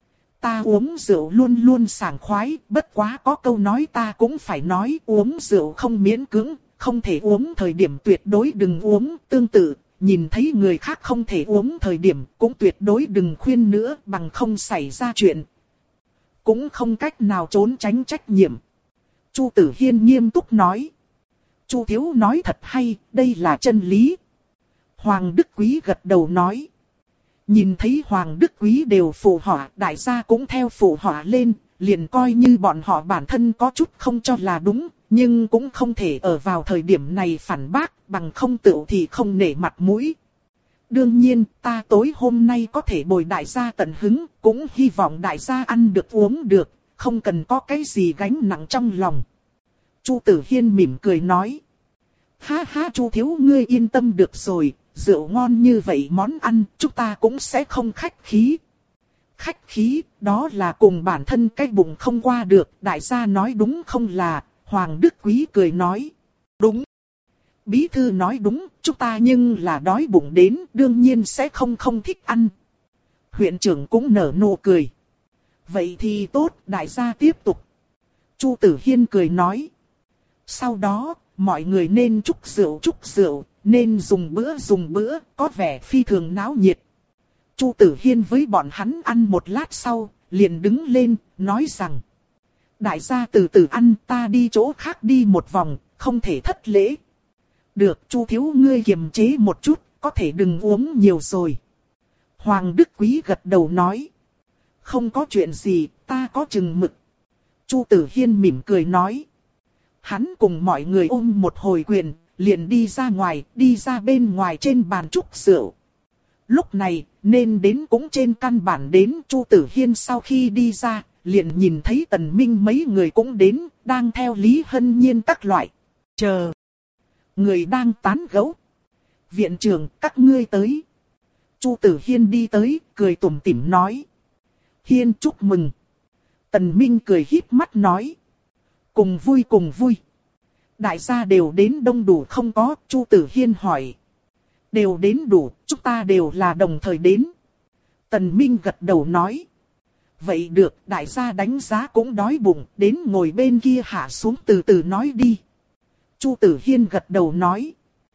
Ta uống rượu luôn luôn sảng khoái, bất quá có câu nói ta cũng phải nói, uống rượu không miễn cưỡng, không thể uống thời điểm tuyệt đối đừng uống, tương tự, nhìn thấy người khác không thể uống thời điểm cũng tuyệt đối đừng khuyên nữa, bằng không xảy ra chuyện. Cũng không cách nào trốn tránh trách nhiệm. Chu Tử Hiên nghiêm túc nói. Chu thiếu nói thật hay, đây là chân lý. Hoàng Đức Quý gật đầu nói. Nhìn thấy Hoàng Đức Quý đều phụ họa, đại gia cũng theo phụ họa lên, liền coi như bọn họ bản thân có chút không cho là đúng, nhưng cũng không thể ở vào thời điểm này phản bác, bằng không tựu thì không nể mặt mũi. Đương nhiên, ta tối hôm nay có thể bồi đại gia tận hứng, cũng hy vọng đại gia ăn được uống được, không cần có cái gì gánh nặng trong lòng. Chu Tử Hiên mỉm cười nói. Ha ha Chu thiếu ngươi yên tâm được rồi, rượu ngon như vậy món ăn, chúng ta cũng sẽ không khách khí. Khách khí, đó là cùng bản thân cái bụng không qua được, đại gia nói đúng không là, Hoàng Đức Quý cười nói. Đúng. Bí thư nói đúng, chúng ta nhưng là đói bụng đến, đương nhiên sẽ không không thích ăn. Huyện trưởng cũng nở nụ cười. Vậy thì tốt, đại gia tiếp tục. Chu Tử Hiên cười nói. Sau đó, mọi người nên chúc rượu chúc rượu, nên dùng bữa dùng bữa, có vẻ phi thường náo nhiệt. Chu Tử Hiên với bọn hắn ăn một lát sau, liền đứng lên, nói rằng. Đại gia từ từ ăn, ta đi chỗ khác đi một vòng, không thể thất lễ. Được, Chu thiếu ngươi kiềm chế một chút, có thể đừng uống nhiều rồi. Hoàng Đức Quý gật đầu nói. Không có chuyện gì, ta có chừng mực. Chu Tử Hiên mỉm cười nói. Hắn cùng mọi người ôm một hồi quyền, liền đi ra ngoài, đi ra bên ngoài trên bàn trúc rượu. Lúc này, nên đến cũng trên căn bản đến, Chu Tử Hiên sau khi đi ra, liền nhìn thấy Tần Minh mấy người cũng đến, đang theo Lý Hân Nhiên các loại. Chờ. Người đang tán gẫu. Viện trưởng, các ngươi tới. Chu Tử Hiên đi tới, cười tủm tỉm nói. Hiên chúc mừng. Tần Minh cười híp mắt nói. Cùng vui cùng vui. Đại gia đều đến đông đủ không có, Chu Tử Hiên hỏi. Đều đến đủ, chúng ta đều là đồng thời đến. Tần Minh gật đầu nói. Vậy được, đại gia đánh giá cũng đói bụng, đến ngồi bên kia hạ xuống từ từ nói đi. Chu Tử Hiên gật đầu nói.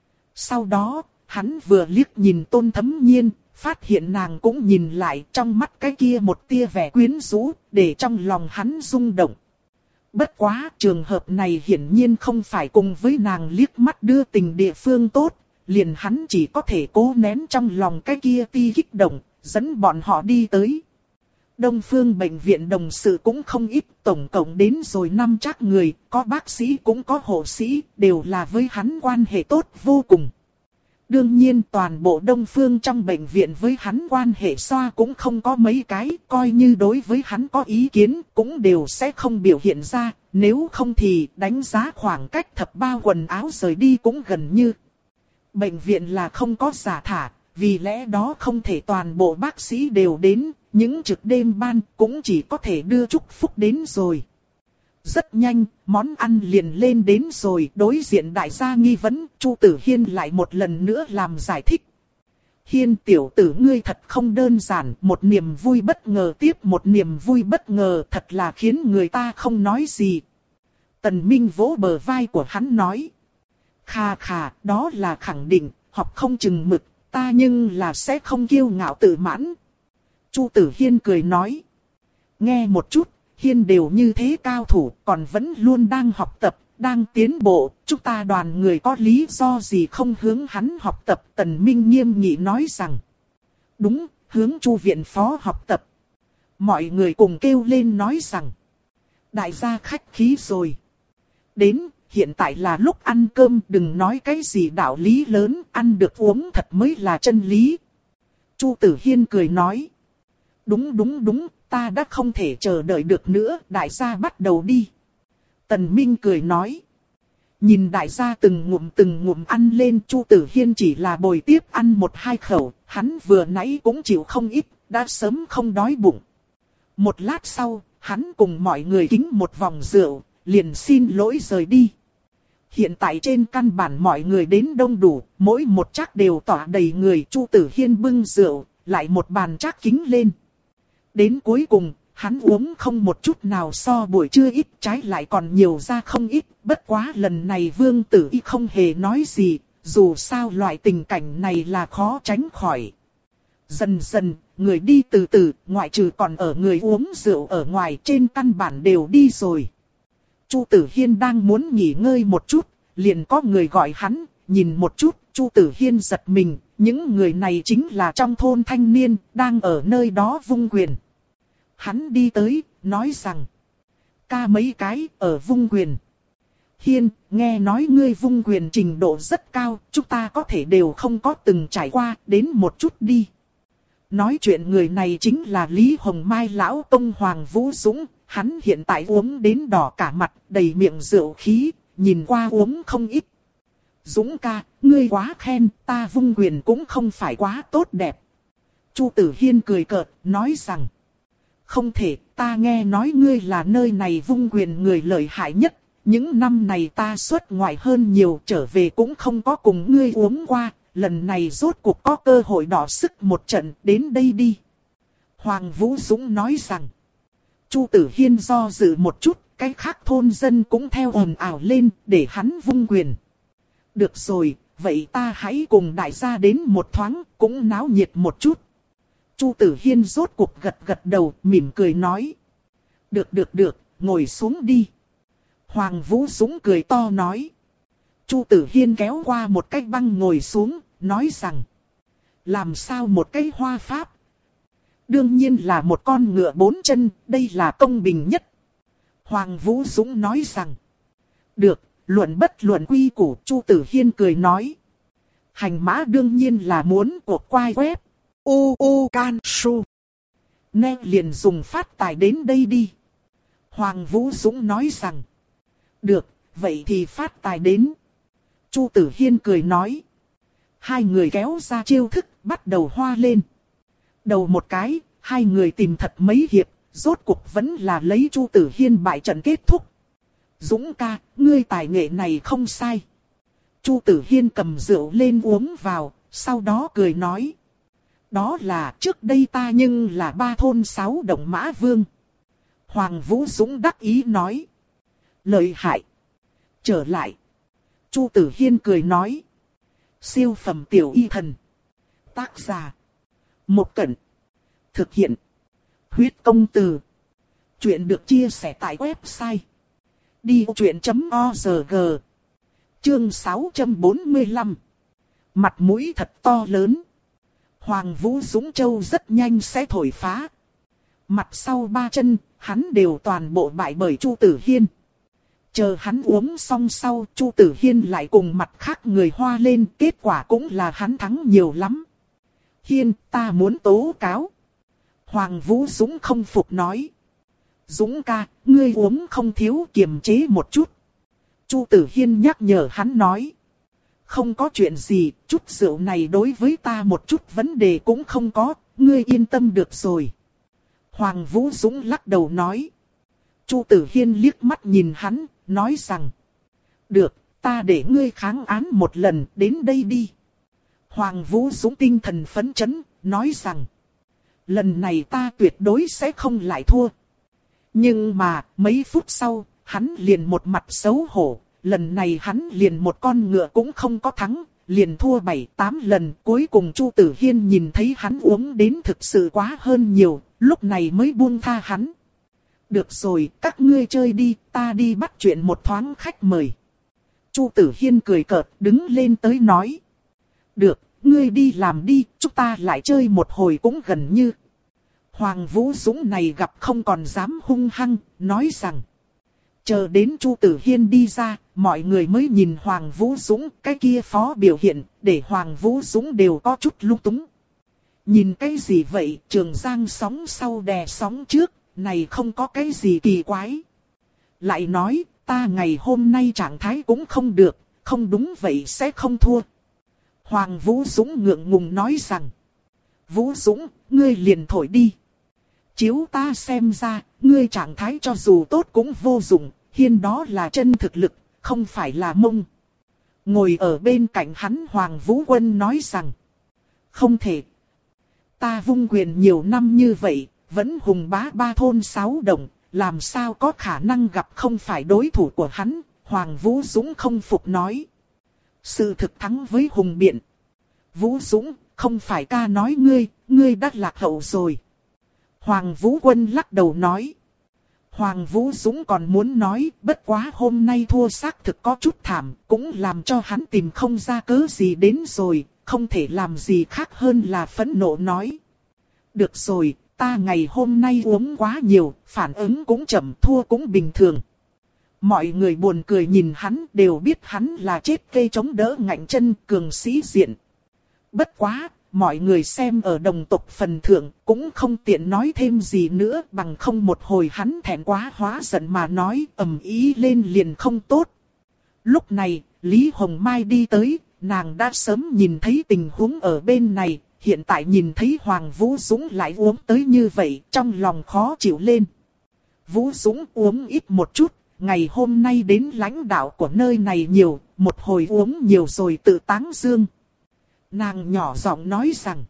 Sau đó, hắn vừa liếc nhìn Tôn Thấm Nhiên, phát hiện nàng cũng nhìn lại, trong mắt cái kia một tia vẻ quyến rũ, để trong lòng hắn rung động. Bất quá, trường hợp này hiển nhiên không phải cùng với nàng liếc mắt đưa tình địa phương tốt, liền hắn chỉ có thể cố nén trong lòng cái kia ti kích động, dẫn bọn họ đi tới. Đông Phương bệnh viện đồng sự cũng không ít, tổng cộng đến rồi năm chắc người, có bác sĩ cũng có hộ sĩ, đều là với hắn quan hệ tốt vô cùng. Đương nhiên toàn bộ Đông Phương trong bệnh viện với hắn quan hệ xoa cũng không có mấy cái, coi như đối với hắn có ý kiến cũng đều sẽ không biểu hiện ra, nếu không thì đánh giá khoảng cách thập bao quần áo rời đi cũng gần như. Bệnh viện là không có giả thả, vì lẽ đó không thể toàn bộ bác sĩ đều đến, những trực đêm ban cũng chỉ có thể đưa chúc phúc đến rồi. Rất nhanh, món ăn liền lên đến rồi, đối diện đại gia nghi vấn, Chu Tử Hiên lại một lần nữa làm giải thích. Hiên tiểu tử ngươi thật không đơn giản, một niềm vui bất ngờ tiếp một niềm vui bất ngờ, thật là khiến người ta không nói gì. Tần Minh vỗ bờ vai của hắn nói. Khà khà, đó là khẳng định, học không chừng mực, ta nhưng là sẽ không kiêu ngạo tự mãn. Chu Tử Hiên cười nói. Nghe một chút. Hiên đều như thế cao thủ, còn vẫn luôn đang học tập, đang tiến bộ, chúng ta đoàn người có lý do gì không hướng hắn học tập, Tần Minh nghiêm nghị nói rằng. Đúng, hướng Chu viện phó học tập. Mọi người cùng kêu lên nói rằng. Đại gia khách khí rồi. Đến, hiện tại là lúc ăn cơm, đừng nói cái gì đạo lý lớn, ăn được uống thật mới là chân lý. Chu Tử Hiên cười nói. Đúng đúng đúng. Ta đã không thể chờ đợi được nữa, đại gia bắt đầu đi. Tần Minh cười nói. Nhìn đại gia từng ngụm từng ngụm ăn lên, Chu Tử Hiên chỉ là bồi tiếp ăn một hai khẩu, hắn vừa nãy cũng chịu không ít, đã sớm không đói bụng. Một lát sau, hắn cùng mọi người kính một vòng rượu, liền xin lỗi rời đi. Hiện tại trên căn bản mọi người đến đông đủ, mỗi một chắc đều tỏa đầy người, Chu Tử Hiên bưng rượu, lại một bàn chắc kính lên. Đến cuối cùng, hắn uống không một chút nào so buổi trưa ít, trái lại còn nhiều ra không ít, bất quá lần này Vương Tử Y không hề nói gì, dù sao loại tình cảnh này là khó tránh khỏi. Dần dần, người đi từ từ, ngoại trừ còn ở người uống rượu ở ngoài, trên căn bản đều đi rồi. Chu Tử Hiên đang muốn nghỉ ngơi một chút, liền có người gọi hắn, nhìn một chút, Chu Tử Hiên giật mình, những người này chính là trong thôn thanh niên, đang ở nơi đó vung quyền. Hắn đi tới, nói rằng, ca mấy cái, ở vung quyền. Hiên, nghe nói ngươi vung quyền trình độ rất cao, chúng ta có thể đều không có từng trải qua, đến một chút đi. Nói chuyện người này chính là Lý Hồng Mai lão công Hoàng Vũ Dũng, hắn hiện tại uống đến đỏ cả mặt, đầy miệng rượu khí, nhìn qua uống không ít. Dũng ca, ngươi quá khen, ta vung quyền cũng không phải quá tốt đẹp. Chu Tử Hiên cười cợt, nói rằng, không thể, ta nghe nói ngươi là nơi này vung quyền người lợi hại nhất, những năm này ta xuất ngoại hơn nhiều, trở về cũng không có cùng ngươi uống qua, lần này rốt cuộc có cơ hội đọ sức một trận, đến đây đi. Hoàng Vũ Dũng nói rằng, Chu Tử Hiên do dự một chút, cái khác thôn dân cũng theo ồn ào lên, để hắn vung quyền. Được rồi, vậy ta hãy cùng đại gia đến một thoáng, cũng náo nhiệt một chút. Chu Tử Hiên rốt cuộc gật gật đầu, mỉm cười nói. Được được được, ngồi xuống đi. Hoàng Vũ Dũng cười to nói. Chu Tử Hiên kéo qua một cái băng ngồi xuống, nói rằng. Làm sao một cái hoa pháp? Đương nhiên là một con ngựa bốn chân, đây là công bình nhất. Hoàng Vũ Dũng nói rằng. Được, luận bất luận quy củ, Chu Tử Hiên cười nói. Hành mã đương nhiên là muốn cuộc quay web. U U Can Su. Nè liền dùng phát tài đến đây đi. Hoàng Vũ Dũng nói rằng. Được, vậy thì phát tài đến. Chu Tử Hiên cười nói. Hai người kéo ra chiêu thức, bắt đầu hoa lên. Đầu một cái, hai người tìm thật mấy hiệp, rốt cuộc vẫn là lấy Chu Tử Hiên bại trận kết thúc. Dũng ca, ngươi tài nghệ này không sai. Chu Tử Hiên cầm rượu lên uống vào, sau đó cười nói. Đó là trước đây ta nhưng là ba thôn sáu động mã vương. Hoàng Vũ Dũng đắc ý nói. Lợi hại. Trở lại. Chu Tử Hiên cười nói. Siêu phẩm tiểu y thần. Tác giả. Một Cẩn. Thực hiện. Huyết công từ. Chuyện được chia sẻ tại website. đi vô chuyện chấm org. Chương sáu trăm bốn mươi lăm. Mặt mũi thật to lớn. Hoàng Vũ Dũng Châu rất nhanh sẽ thổi phá. Mặt sau ba chân, hắn đều toàn bộ bại bởi Chu Tử Hiên. Chờ hắn uống xong sau, Chu Tử Hiên lại cùng mặt khác người Hoa lên, kết quả cũng là hắn thắng nhiều lắm. Hiên, ta muốn tố cáo. Hoàng Vũ Dũng không phục nói. Dũng ca, ngươi uống không thiếu, kiềm chế một chút. Chu Tử Hiên nhắc nhở hắn nói. Không có chuyện gì, chút rượu này đối với ta một chút vấn đề cũng không có, ngươi yên tâm được rồi. Hoàng Vũ Dũng lắc đầu nói. Chu Tử Hiên liếc mắt nhìn hắn, nói rằng. Được, ta để ngươi kháng án một lần, đến đây đi. Hoàng Vũ Dũng tinh thần phấn chấn, nói rằng. Lần này ta tuyệt đối sẽ không lại thua. Nhưng mà, mấy phút sau, hắn liền một mặt xấu hổ. Lần này hắn liền một con ngựa cũng không có thắng, liền thua bảy tám lần. Cuối cùng Chu Tử Hiên nhìn thấy hắn uống đến thực sự quá hơn nhiều, lúc này mới buông tha hắn. Được rồi, các ngươi chơi đi, ta đi bắt chuyện một thoáng khách mời. Chu Tử Hiên cười cợt, đứng lên tới nói. Được, ngươi đi làm đi, chúng ta lại chơi một hồi cũng gần như. Hoàng Vũ Dũng này gặp không còn dám hung hăng, nói rằng. Chờ đến Chu Tử Hiên đi ra, mọi người mới nhìn Hoàng Vũ Dũng, cái kia phó biểu hiện, để Hoàng Vũ Dũng đều có chút lung túng. Nhìn cái gì vậy, Trường Giang sóng sau đè sóng trước, này không có cái gì kỳ quái. Lại nói, ta ngày hôm nay trạng thái cũng không được, không đúng vậy sẽ không thua. Hoàng Vũ Dũng ngượng ngùng nói rằng. Vũ Dũng, ngươi liền thổi đi. Chiếu ta xem ra, ngươi trạng thái cho dù tốt cũng vô dụng, Hiên đó là chân thực lực, không phải là mông. Ngồi ở bên cạnh hắn Hoàng Vũ Quân nói rằng. Không thể. Ta vung quyền nhiều năm như vậy, vẫn hùng bá ba thôn sáu đồng, làm sao có khả năng gặp không phải đối thủ của hắn, Hoàng Vũ Dũng không phục nói. Sự thực thắng với hùng biện. Vũ Dũng, không phải ca nói ngươi, ngươi đã lạc hậu rồi. Hoàng Vũ Quân lắc đầu nói. Hoàng Vũ Dũng còn muốn nói, bất quá hôm nay thua xác thực có chút thảm, cũng làm cho hắn tìm không ra cớ gì đến rồi, không thể làm gì khác hơn là phẫn nộ nói. Được rồi, ta ngày hôm nay uống quá nhiều, phản ứng cũng chậm, thua cũng bình thường. Mọi người buồn cười nhìn hắn, đều biết hắn là chết cây chống đỡ ngạnh chân, cường sĩ diện. Bất quá, mọi người xem ở đồng tộc phần thượng, cũng không tiện nói thêm gì nữa, bằng không một hồi hắn thẹn quá hóa giận mà nói, ầm ý lên liền không tốt. Lúc này, Lý Hồng Mai đi tới, nàng đã sớm nhìn thấy tình huống ở bên này, hiện tại nhìn thấy Hoàng Vũ Dũng lại uống tới như vậy, trong lòng khó chịu lên. Vũ Dũng uống ít một chút, ngày hôm nay đến lãnh đạo của nơi này nhiều, một hồi uống nhiều rồi tự táng dương. Nàng nhỏ giọng nói rằng,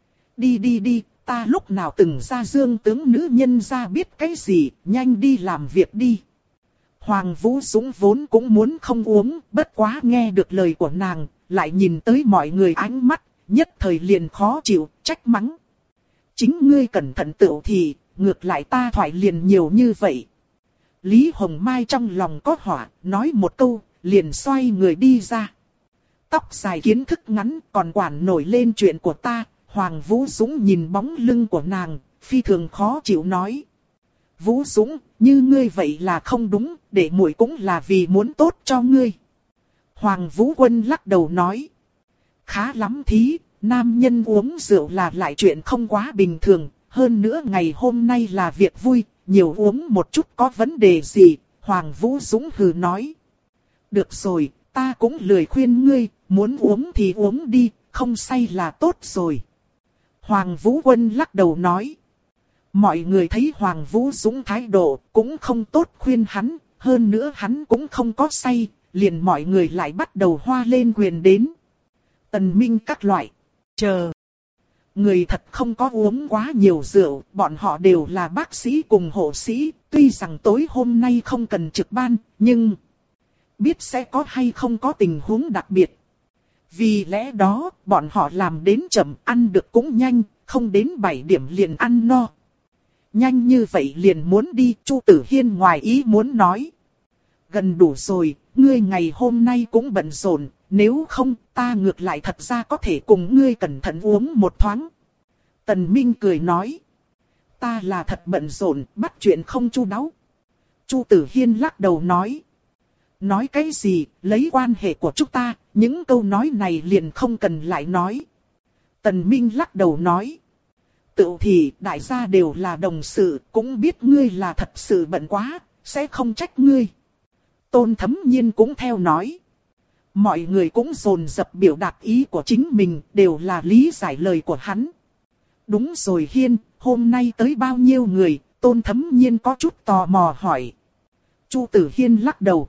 đi đi đi, ta lúc nào từng ra dương tướng nữ nhân ra biết cái gì, nhanh đi làm việc đi. Hoàng Vũ Dũng vốn cũng muốn không uống, bất quá nghe được lời của nàng, lại nhìn tới mọi người ánh mắt, nhất thời liền khó chịu, trách mắng. Chính ngươi cẩn thận tựu thì, ngược lại ta thoại liền nhiều như vậy. Lý Hồng Mai trong lòng có hỏa, nói một câu, liền xoay người đi ra. Tóc dài kiến thức ngắn, còn quản nổi lên chuyện của ta. Hoàng Vũ Dũng nhìn bóng lưng của nàng, phi thường khó chịu nói. Vũ Dũng, như ngươi vậy là không đúng, để muội cũng là vì muốn tốt cho ngươi. Hoàng Vũ Quân lắc đầu nói. Khá lắm thí, nam nhân uống rượu là lại chuyện không quá bình thường, hơn nữa ngày hôm nay là việc vui, nhiều uống một chút có vấn đề gì, Hoàng Vũ Dũng hừ nói. Được rồi, ta cũng lười khuyên ngươi, muốn uống thì uống đi, không say là tốt rồi. Hoàng Vũ Quân lắc đầu nói. Mọi người thấy Hoàng Vũ Dũng thái độ cũng không tốt khuyên hắn, hơn nữa hắn cũng không có say, liền mọi người lại bắt đầu hoa lên quyền đến. Tần Minh các loại, chờ. Người thật không có uống quá nhiều rượu, bọn họ đều là bác sĩ cùng hộ sĩ, tuy rằng tối hôm nay không cần trực ban, nhưng biết sẽ có hay không có tình huống đặc biệt. Vì lẽ đó, bọn họ làm đến chậm, ăn được cũng nhanh, không đến bảy điểm liền ăn no. Nhanh như vậy liền muốn đi, Chu Tử Hiên ngoài ý muốn nói. Gần đủ rồi, ngươi ngày hôm nay cũng bận rộn, nếu không ta ngược lại thật ra có thể cùng ngươi cẩn thận uống một thoáng. Tần Minh cười nói. Ta là thật bận rộn, bắt chuyện không chu đáo. Chu Tử Hiên lắc đầu nói. Nói cái gì, lấy quan hệ của chúng ta, những câu nói này liền không cần lại nói. Tần Minh lắc đầu nói. Tự thì đại gia đều là đồng sự, cũng biết ngươi là thật sự bận quá, sẽ không trách ngươi. Tôn Thấm Nhiên cũng theo nói. Mọi người cũng dồn dập biểu đạt ý của chính mình, đều là lý giải lời của hắn. Đúng rồi Hiên, hôm nay tới bao nhiêu người, Tôn Thấm Nhiên có chút tò mò hỏi. Chu Tử Hiên lắc đầu.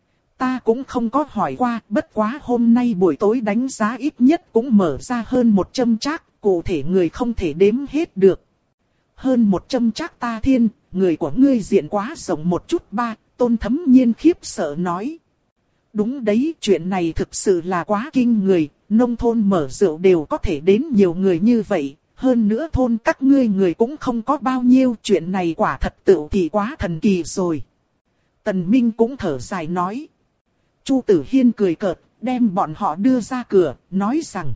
Ta cũng không có hỏi qua, bất quá hôm nay buổi tối đánh giá ít nhất cũng mở ra hơn một trăm trác, cụ thể người không thể đếm hết được. Hơn một trăm trác ta thiên, người của ngươi diện quá rộng một chút ba, Tôn Thấm Nhiên khiếp sợ nói. Đúng đấy, chuyện này thực sự là quá kinh người, nông thôn mở rượu đều có thể đến nhiều người như vậy, hơn nữa thôn các ngươi người cũng không có bao nhiêu, chuyện này quả thật tự thì quá thần kỳ rồi. Tần Minh cũng thở dài nói. Chu Tử Hiên cười cợt, đem bọn họ đưa ra cửa, nói rằng.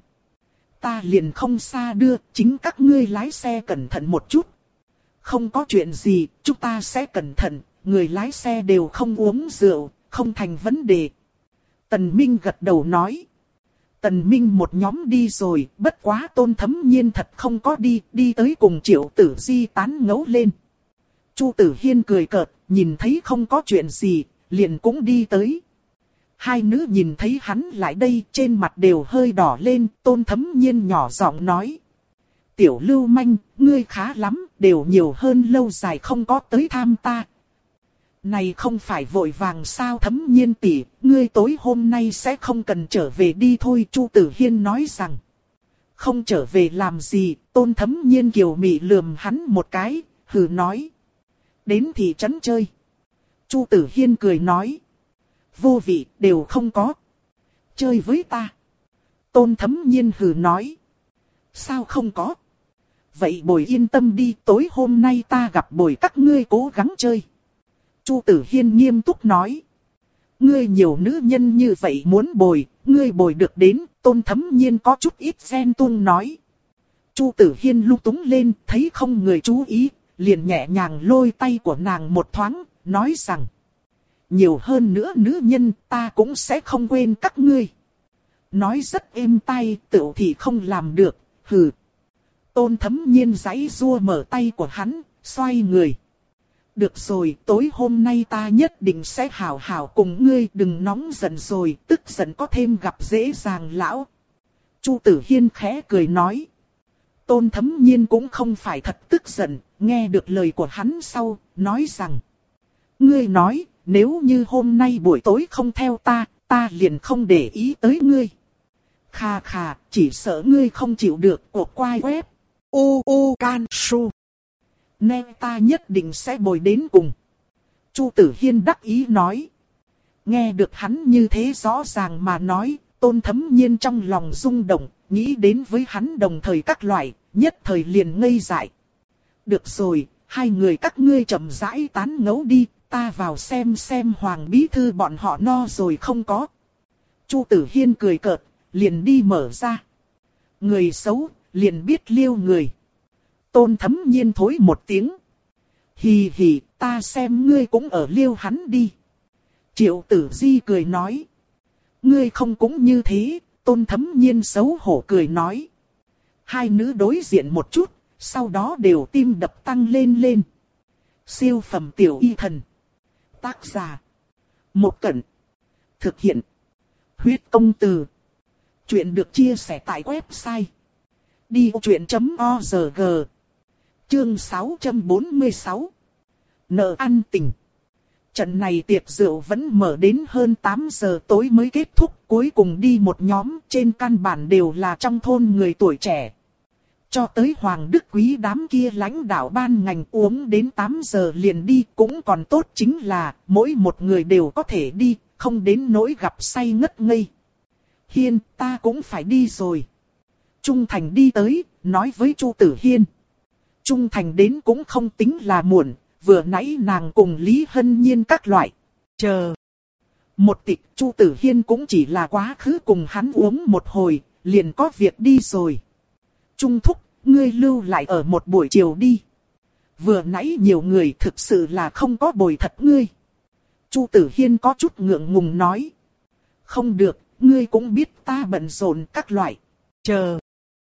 Ta liền không xa đưa, chính các ngươi lái xe cẩn thận một chút. Không có chuyện gì, chúng ta sẽ cẩn thận, người lái xe đều không uống rượu, không thành vấn đề. Tần Minh gật đầu nói. Tần Minh một nhóm đi rồi, bất quá Tôn Thấm Nhiên thật không có đi, đi tới cùng Triệu Tử Di tán ngẫu lên. Chu Tử Hiên cười cợt, nhìn thấy không có chuyện gì, liền cũng đi tới. Hai nữ nhìn thấy hắn lại đây, trên mặt đều hơi đỏ lên, Tôn Thấm Nhiên nhỏ giọng nói. Tiểu lưu manh, ngươi khá lắm, đều nhiều hơn lâu dài không có tới thăm ta. Này không phải vội vàng sao Thấm Nhiên tỷ, ngươi tối hôm nay sẽ không cần trở về đi thôi, Chu Tử Hiên nói rằng. Không trở về làm gì, Tôn Thấm Nhiên kiều mị lườm hắn một cái, hừ nói. Đến thị trấn chơi. Chu Tử Hiên cười nói. Vô vị, đều không có. Chơi với ta. Tôn Thấm Nhiên hừ nói. Sao không có? Vậy bồi yên tâm đi, tối hôm nay ta gặp bồi các ngươi cố gắng chơi. Chu Tử Hiên nghiêm túc nói. Ngươi nhiều nữ nhân như vậy muốn bồi, ngươi bồi được đến, Tôn Thấm Nhiên có chút ít ghen tuông nói. Chu Tử Hiên lung túng lên, thấy không người chú ý, liền nhẹ nhàng lôi tay của nàng một thoáng, nói rằng. Nhiều hơn nữa nữ nhân, ta cũng sẽ không quên các ngươi. Nói rất êm tai, tựu thì không làm được, hừ. Tôn Thấm Nhiên giãy giụa mở tay của hắn, xoay người. Được rồi, tối hôm nay ta nhất định sẽ hảo hảo cùng ngươi, đừng nóng giận rồi, tức giận có thêm gặp dễ dàng lão. Chu Tử Hiên khẽ cười nói. Tôn Thấm Nhiên cũng không phải thật tức giận, nghe được lời của hắn sau, nói rằng. Ngươi nói, nếu như hôm nay buổi tối không theo ta, ta liền không để ý tới ngươi. Khà khà, chỉ sợ ngươi không chịu được cuộc quay web. U U Can Su. Nên ta nhất định sẽ bồi đến cùng. Chu Tử Hiên đắc ý nói. Nghe được hắn như thế rõ ràng mà nói, Tôn Thấm Nhiên trong lòng rung động, nghĩ đến với hắn đồng thời các loại, nhất thời liền ngây dại. Được rồi, hai người các ngươi chậm rãi tán ngẫu đi, ta vào xem xem Hoàng Bí Thư bọn họ no rồi không có. Chu Tử Hiên cười cợt, liền đi mở ra. Người xấu, liền biết liêu người. Tôn Thấm Nhiên thối một tiếng. Hì hì, ta xem ngươi cũng ở liêu hắn đi. Triệu Tử Di cười nói. Ngươi không cũng như thế, Tôn Thấm Nhiên xấu hổ cười nói. Hai nữ đối diện một chút, sau đó đều tim đập tăng lên lên. Siêu phẩm tiểu y thần. Tác giả. Một Cẩn. Thực hiện. Huyết công từ. Chuyện được chia sẻ tại website. đi truyện chấm org. Chương sáu trăm bốn mươi sáu. Nợ ăn tình. Trận này tiệc rượu vẫn mở đến hơn tám giờ tối mới kết thúc, cuối cùng đi một nhóm, trên căn bản đều là trong thôn người tuổi trẻ. Cho tới Hoàng Đức Quý đám kia lãnh đạo ban ngành uống đến tám giờ liền đi, cũng còn tốt chính là mỗi một người đều có thể đi, không đến nỗi gặp say ngất ngây. Hiên, ta cũng phải đi rồi. Trung Thành đi tới, nói với Chu Tử Hiên. Trung Thành đến cũng không tính là muộn, vừa nãy nàng cùng Lý Hân Nhiên các loại. Chờ. Một tịch Chu Tử Hiên cũng chỉ là quá khứ cùng hắn uống một hồi, liền có việc đi rồi. Trung Thúc, ngươi lưu lại ở một buổi chiều đi. Vừa nãy nhiều người thực sự là không có bồi thật ngươi. Chu Tử Hiên có chút ngượng ngùng nói. Không được, ngươi cũng biết ta bận rộn các loại. Chờ.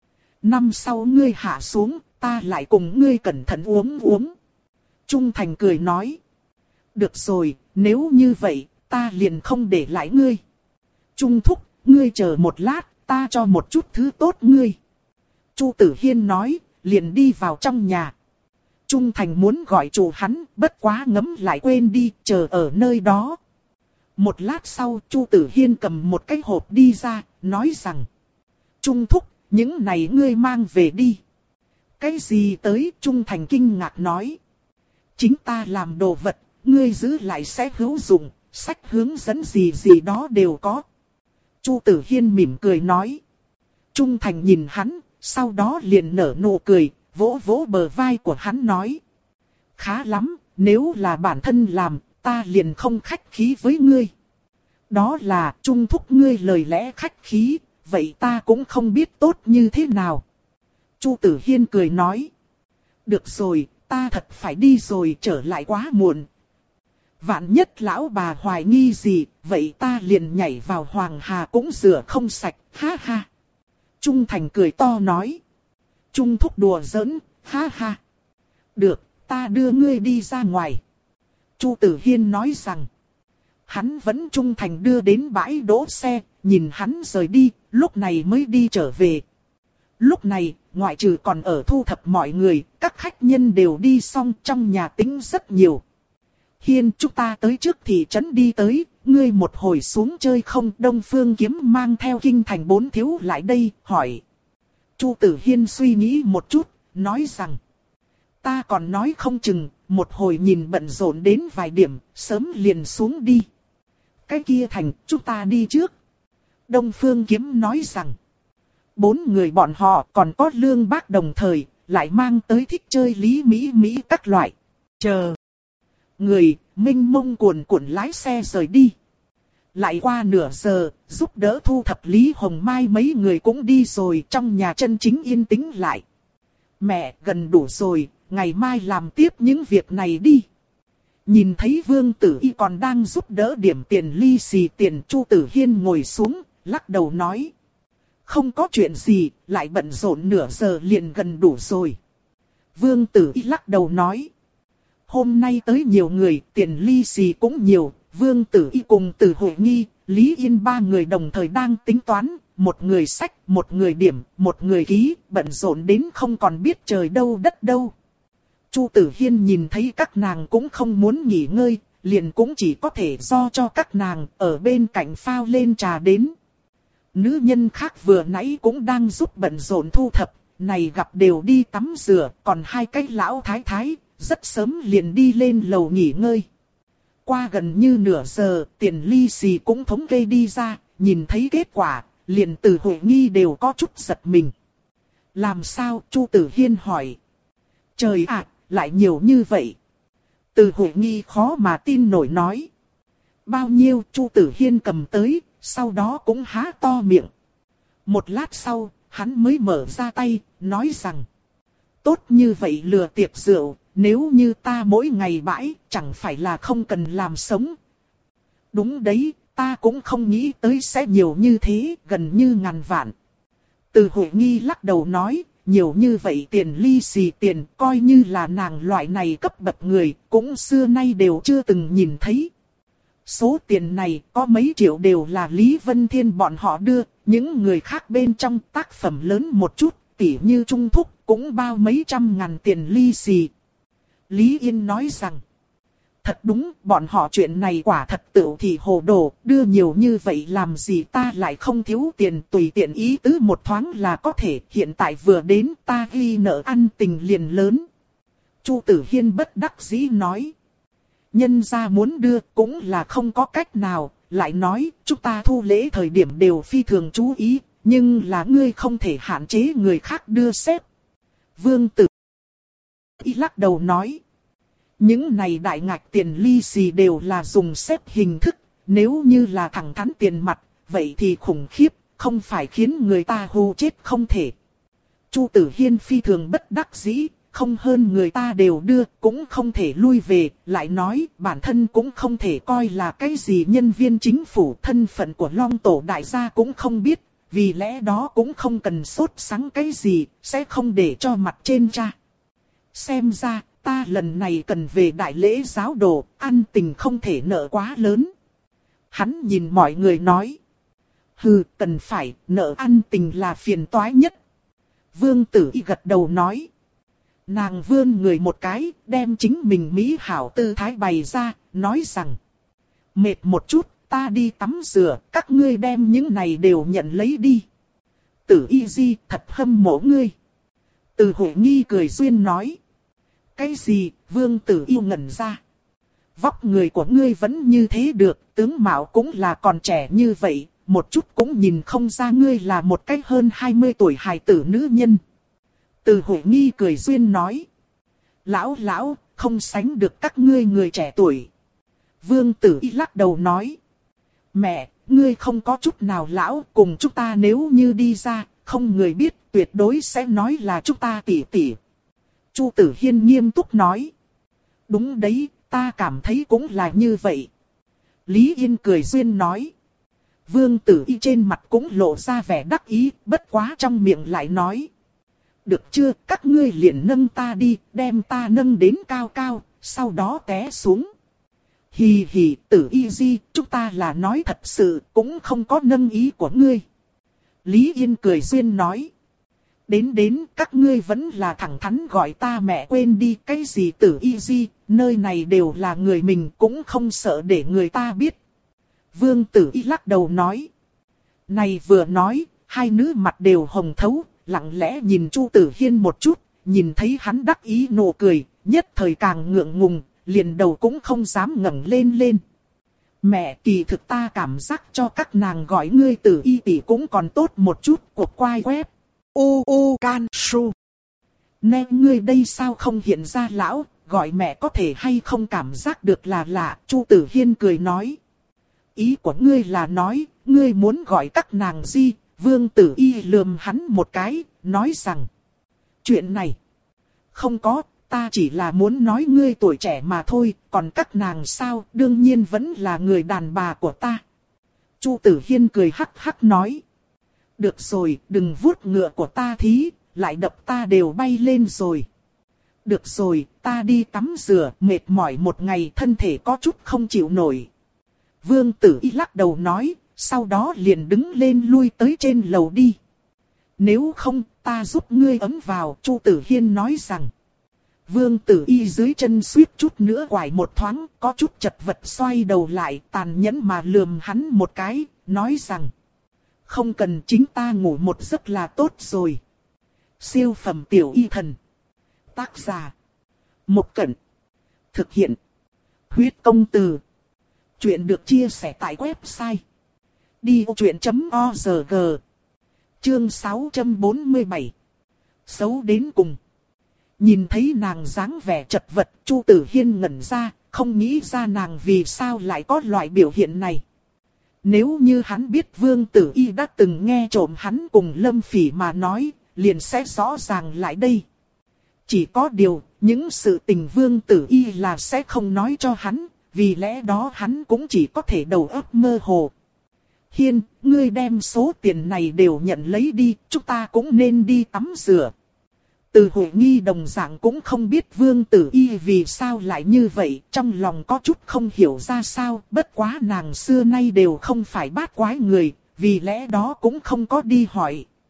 Năm sau ngươi hạ xuống, ta lại cùng ngươi cẩn thận uống uống. Trung Thành cười nói. Được rồi, nếu như vậy, ta liền không để lại ngươi. Trung Thúc, ngươi chờ một lát, ta cho một chút thứ tốt ngươi. Chu Tử Hiên nói, liền đi vào trong nhà. Trung Thành muốn gọi chủ hắn, bất quá ngấm lại quên đi, chờ ở nơi đó. Một lát sau, Chu Tử Hiên cầm một cái hộp đi ra, nói rằng. Trung Thúc, những này ngươi mang về đi. Cái gì tới? Trung Thành kinh ngạc nói. Chính ta làm đồ vật, ngươi giữ lại sẽ hữu dụng, sách hướng dẫn gì gì đó đều có. Chu Tử Hiên mỉm cười nói. Trung Thành nhìn hắn, sau đó liền nở nụ cười, vỗ vỗ bờ vai của hắn nói. Khá lắm, nếu là bản thân làm, ta liền không khách khí với ngươi. Đó là Trung Thúc ngươi lời lẽ khách khí, vậy ta cũng không biết tốt như thế nào. Chu Tử Hiên cười nói. Được rồi, ta thật phải đi rồi, trở lại quá muộn. Vạn nhất lão bà hoài nghi gì, vậy ta liền nhảy vào Hoàng Hà cũng rửa không sạch, ha ha. Trung Thành cười to nói. Trung Thúc đùa giỡn, ha ha. Được, ta đưa ngươi đi ra ngoài. Chu Tử Hiên nói rằng. Hắn vẫn Trung Thành đưa đến bãi đỗ xe, nhìn hắn rời đi, lúc này mới đi trở về. Lúc này, ngoại trừ còn ở thu thập mọi người, các khách nhân đều đi xong, trong nhà tính rất nhiều. Hiên, chúng ta tới trước thị trấn đi tới, ngươi một hồi xuống chơi không? Đông Phương Kiếm mang theo Kinh Thành bốn thiếu lại đây, hỏi. Chu Tử Hiên suy nghĩ một chút, nói rằng. Ta còn nói không chừng, một hồi nhìn bận rộn đến vài điểm, sớm liền xuống đi. Cái kia Thành, chúng ta đi trước. Đông Phương Kiếm nói rằng. Bốn người bọn họ còn có Lương Bác đồng thời, lại mang tới thích chơi Lý Mỹ Mỹ các loại. Chờ. Người, minh mông cuồn cuộn lái xe rời đi. Lại qua nửa giờ, giúp đỡ thu thập Lý Hồng Mai mấy người cũng đi rồi, trong nhà chân chính yên tĩnh lại. Mẹ, gần đủ rồi, ngày mai làm tiếp những việc này đi. Nhìn thấy Vương Tử Y còn đang giúp đỡ điểm tiền ly xì tiền, Chu Tử Hiên ngồi xuống, lắc đầu nói. Không có chuyện gì, lại bận rộn nửa giờ liền gần đủ rồi. Vương Tử Y lắc đầu nói. Hôm nay tới nhiều người, tiền ly xì cũng nhiều, Vương Tử Y cùng Từ Hội Nghi, Lý Yên ba người đồng thời đang tính toán, một người sách, một người điểm, một người ký, bận rộn đến không còn biết trời đâu đất đâu. Chu Tử Hiên nhìn thấy các nàng cũng không muốn nghỉ ngơi, liền cũng chỉ có thể do cho các nàng ở bên cạnh phao lên trà đến. Nữ nhân khác vừa nãy cũng đang giúp bận rộn thu thập, này gặp đều đi tắm rửa, còn hai cái lão thái thái, rất sớm liền đi lên lầu nghỉ ngơi. Qua gần như nửa giờ, tiền ly xì cũng thống kê đi ra, nhìn thấy kết quả, liền Từ Hội Nghi đều có chút giật mình. Làm sao? Chu Tử Hiên hỏi. Trời ạ, lại nhiều như vậy. Từ Hội Nghi khó mà tin nổi nói. Bao nhiêu? Chu Tử Hiên cầm tới, sau đó cũng há to miệng. Một lát sau, hắn mới mở ra tay, nói rằng. Tốt như vậy lừa tiệc rượu, nếu như ta mỗi ngày bãi, chẳng phải là không cần làm sống. Đúng đấy, ta cũng không nghĩ tới sẽ nhiều như thế, gần như ngàn vạn. Từ Hội Nghi lắc đầu nói, nhiều như vậy tiền ly xì tiền, coi như là nàng loại này cấp bậc người, cũng xưa nay đều chưa từng nhìn thấy. Số tiền này có mấy triệu đều là Lý Vân Thiên bọn họ đưa, những người khác bên trong tác phẩm lớn một chút, tỉ như Trung Thúc cũng bao mấy trăm ngàn tiền ly xì. Lý Yên nói rằng, thật đúng, bọn họ chuyện này quả thật tựu thì hồ đồ, đưa nhiều như vậy làm gì ta lại không thiếu tiền, tùy tiện ý tứ một thoáng là có thể, hiện tại vừa đến ta ghi nợ ăn tình liền lớn. Chu Tử Hiên bất đắc dĩ nói, nhân gia muốn đưa cũng là không có cách nào, lại nói chúng ta thu lễ thời điểm đều phi thường chú ý, nhưng là ngươi không thể hạn chế người khác đưa xếp. Vương Tử Y lắc đầu nói, những này đại ngạch tiền ly xì đều là dùng xếp hình thức, nếu như là thẳng thắn tiền mặt, vậy thì khủng khiếp, không phải khiến người ta hù chết không thể. Chu Tử Hiên phi thường bất đắc dĩ, không hơn người ta đều đưa, cũng không thể lui về, lại nói bản thân cũng không thể coi là cái gì nhân viên chính phủ, thân phận của Long Tổ đại gia cũng không biết, vì lẽ đó cũng không cần sốt sắng cái gì, sẽ không để cho mặt trên cha. Xem ra, ta lần này cần về đại lễ giáo đồ, ăn tình không thể nợ quá lớn. Hắn nhìn mọi người nói, hừ, cần phải, nợ ăn tình là phiền toái nhất. Vương Tử Y gật đầu nói, nàng vươn người một cái, đem chính mình mỹ hảo tư thái bày ra, nói rằng, mệt một chút, ta đi tắm rửa, các ngươi đem những này đều nhận lấy đi. Tử Y Di, thật hâm mộ ngươi. Từ Hội Nghi cười duyên nói, cái gì? Vương Tử Y ngẩn ra. Vóc người của ngươi vẫn như thế được, tướng mạo cũng là còn trẻ như vậy, một chút cũng nhìn không ra ngươi là một cái hơn hai mươi tuổi hài tử nữ nhân. Từ Hội Nghi cười duyên nói, lão lão, không sánh được các ngươi người trẻ tuổi. Vương Tử Y lắc đầu nói, mẹ, ngươi không có chút nào lão, cùng chúng ta nếu như đi ra, không người biết, tuyệt đối sẽ nói là chúng ta tỷ tỷ. Chu Tử Hiên nghiêm túc nói, đúng đấy, ta cảm thấy cũng là như vậy. Lý Yên cười duyên nói, Vương Tử Y trên mặt cũng lộ ra vẻ đắc ý, bất quá trong miệng lại nói, được chưa, các ngươi liền nâng ta đi, đem ta nâng đến cao cao, sau đó té xuống. Hì hì, Tử Y Di, chúng ta là nói thật sự, cũng không có nâng ý của ngươi. Lý Yên cười duyên nói, đến đến các ngươi vẫn là thẳng thắn gọi ta mẹ, quên đi cái gì Tử Y Di, nơi này đều là người mình, cũng không sợ để người ta biết. Vương Tử Y lắc đầu nói, này vừa nói, hai nữ mặt đều hồng thấu, lặng lẽ nhìn Chu Tử Hiên một chút, nhìn thấy hắn đắc ý nụ cười, nhất thời càng ngượng ngùng, liền đầu cũng không dám ngẩng lên lên. Mẹ, kỳ thực ta cảm giác cho các nàng gọi ngươi Tử Y tỷ cũng còn tốt một chút, cuộc quay web. Ô ô can su. Nè ngươi đây sao không hiện ra lão, gọi mẹ có thể hay không cảm giác được là lạ. Chu Tử Hiên cười nói, ý của ngươi là nói, ngươi muốn gọi các nàng gì? Vương Tử Y lườm hắn một cái, nói rằng, chuyện này không có, ta chỉ là muốn nói ngươi tuổi trẻ mà thôi, còn các nàng sao, đương nhiên vẫn là người đàn bà của ta. Chu Tử Hiên cười hắc hắc nói, được rồi, đừng vuốt ngựa của ta thí, lại đập ta đều bay lên rồi. Được rồi, ta đi tắm rửa, mệt mỏi một ngày, thân thể có chút không chịu nổi. Vương Tử Y lắc đầu nói, sau đó liền đứng lên lui tới trên lầu đi. Nếu không, ta giúp ngươi ấm vào, Chu Tử Hiên nói rằng. Vương Tử Y dưới chân suýt chút nữa quải một thoáng, có chút chật vật xoay đầu lại, tàn nhẫn mà lườm hắn một cái, nói rằng, không cần, chính ta ngủ một giấc là tốt rồi. Siêu phẩm tiểu y thần. Tác giả, Mộc Cẩn. Thực hiện, Huyết Công Từ. Chuyện được chia sẻ tại website đi ô chuyện chấm org. Chương sáu trăm bốn mươi bảy. Xấu đến cùng. Nhìn thấy nàng dáng vẻ chật vật, Chu Tử Hiên ngẩn ra, không nghĩ ra nàng vì sao lại có loại biểu hiện này. Nếu như hắn biết Vương Tử Y đã từng nghe trộm hắn cùng Lâm Phỉ mà nói, liền sẽ rõ ràng lại đây. Chỉ có điều, những sự tình Vương Tử Y là sẽ không nói cho hắn, vì lẽ đó hắn cũng chỉ có thể đầu óc mơ hồ. Hiên, ngươi đem số tiền này đều nhận lấy đi, chúng ta cũng nên đi tắm rửa. Từ Hội Nghi đồng dạng cũng không biết Vương Tử Y vì sao lại như vậy, trong lòng có chút không hiểu ra sao, bất quá nàng xưa nay đều không phải bát quái người, vì lẽ đó cũng không có đi hỏi.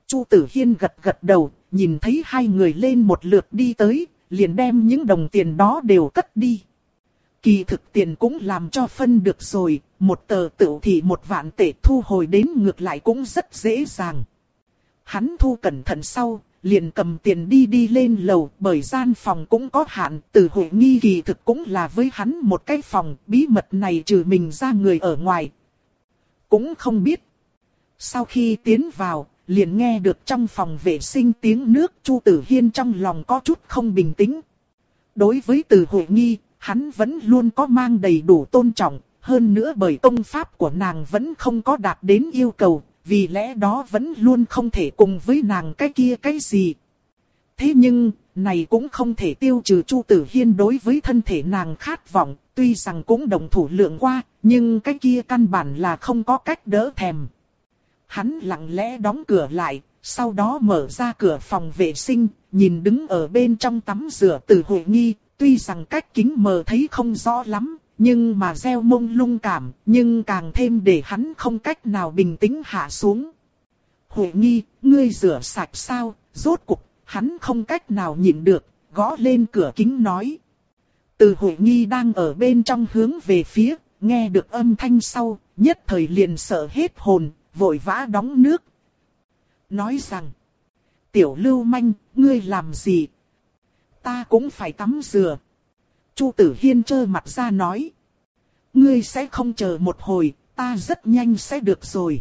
Chu Tử Hiên gật gật đầu, nhìn thấy hai người lên một lượt đi tới, liền đem những đồng tiền đó đều cất đi. Kỳ thực tiền cũng làm cho phân được rồi, một tờ tựu thì một vạn tệ thu hồi đến ngược lại cũng rất dễ dàng. Hắn thu cẩn thận sau, liền cầm tiền đi đi lên lầu, bởi gian phòng cũng có hạn, Từ Huệ Nghi kỳ thực cũng là với hắn một cái phòng, bí mật này trừ mình ra người ở ngoài cũng không biết. Sau khi tiến vào, liền nghe được trong phòng vệ sinh tiếng nước, Chu Tử Hiên trong lòng có chút không bình tĩnh. Đối với Từ Huệ Nghi, hắn vẫn luôn có mang đầy đủ tôn trọng, hơn nữa bởi công pháp của nàng vẫn không có đạt đến yêu cầu, vì lẽ đó vẫn luôn không thể cùng với nàng cái kia cái gì. Thế nhưng, này cũng không thể tiêu trừ Chu Tử Hiên đối với thân thể nàng khát vọng, tuy rằng cũng đồng thủ lượng qua, nhưng cái kia căn bản là không có cách đỡ thèm. Hắn lặng lẽ đóng cửa lại, sau đó mở ra cửa phòng vệ sinh, nhìn đứng ở bên trong tắm rửa Từ Huệ Nghi, tuy rằng cách kính mờ thấy không rõ lắm, nhưng mà gieo mông lung cảm, nhưng càng thêm để hắn không cách nào bình tĩnh hạ xuống. Huệ Nghi, ngươi rửa sạch sao? Rốt cục, hắn không cách nào nhịn được, gõ lên cửa kính nói. Từ Huệ Nghi đang ở bên trong hướng về phía, nghe được âm thanh sau, nhất thời liền sợ hết hồn, vội vã đóng nước. Nói rằng, tiểu lưu manh, ngươi làm gì? Ta cũng phải tắm rửa. Chu Tử Hiên trơ mặt ra nói. Ngươi sẽ không chờ một hồi, ta rất nhanh sẽ được rồi.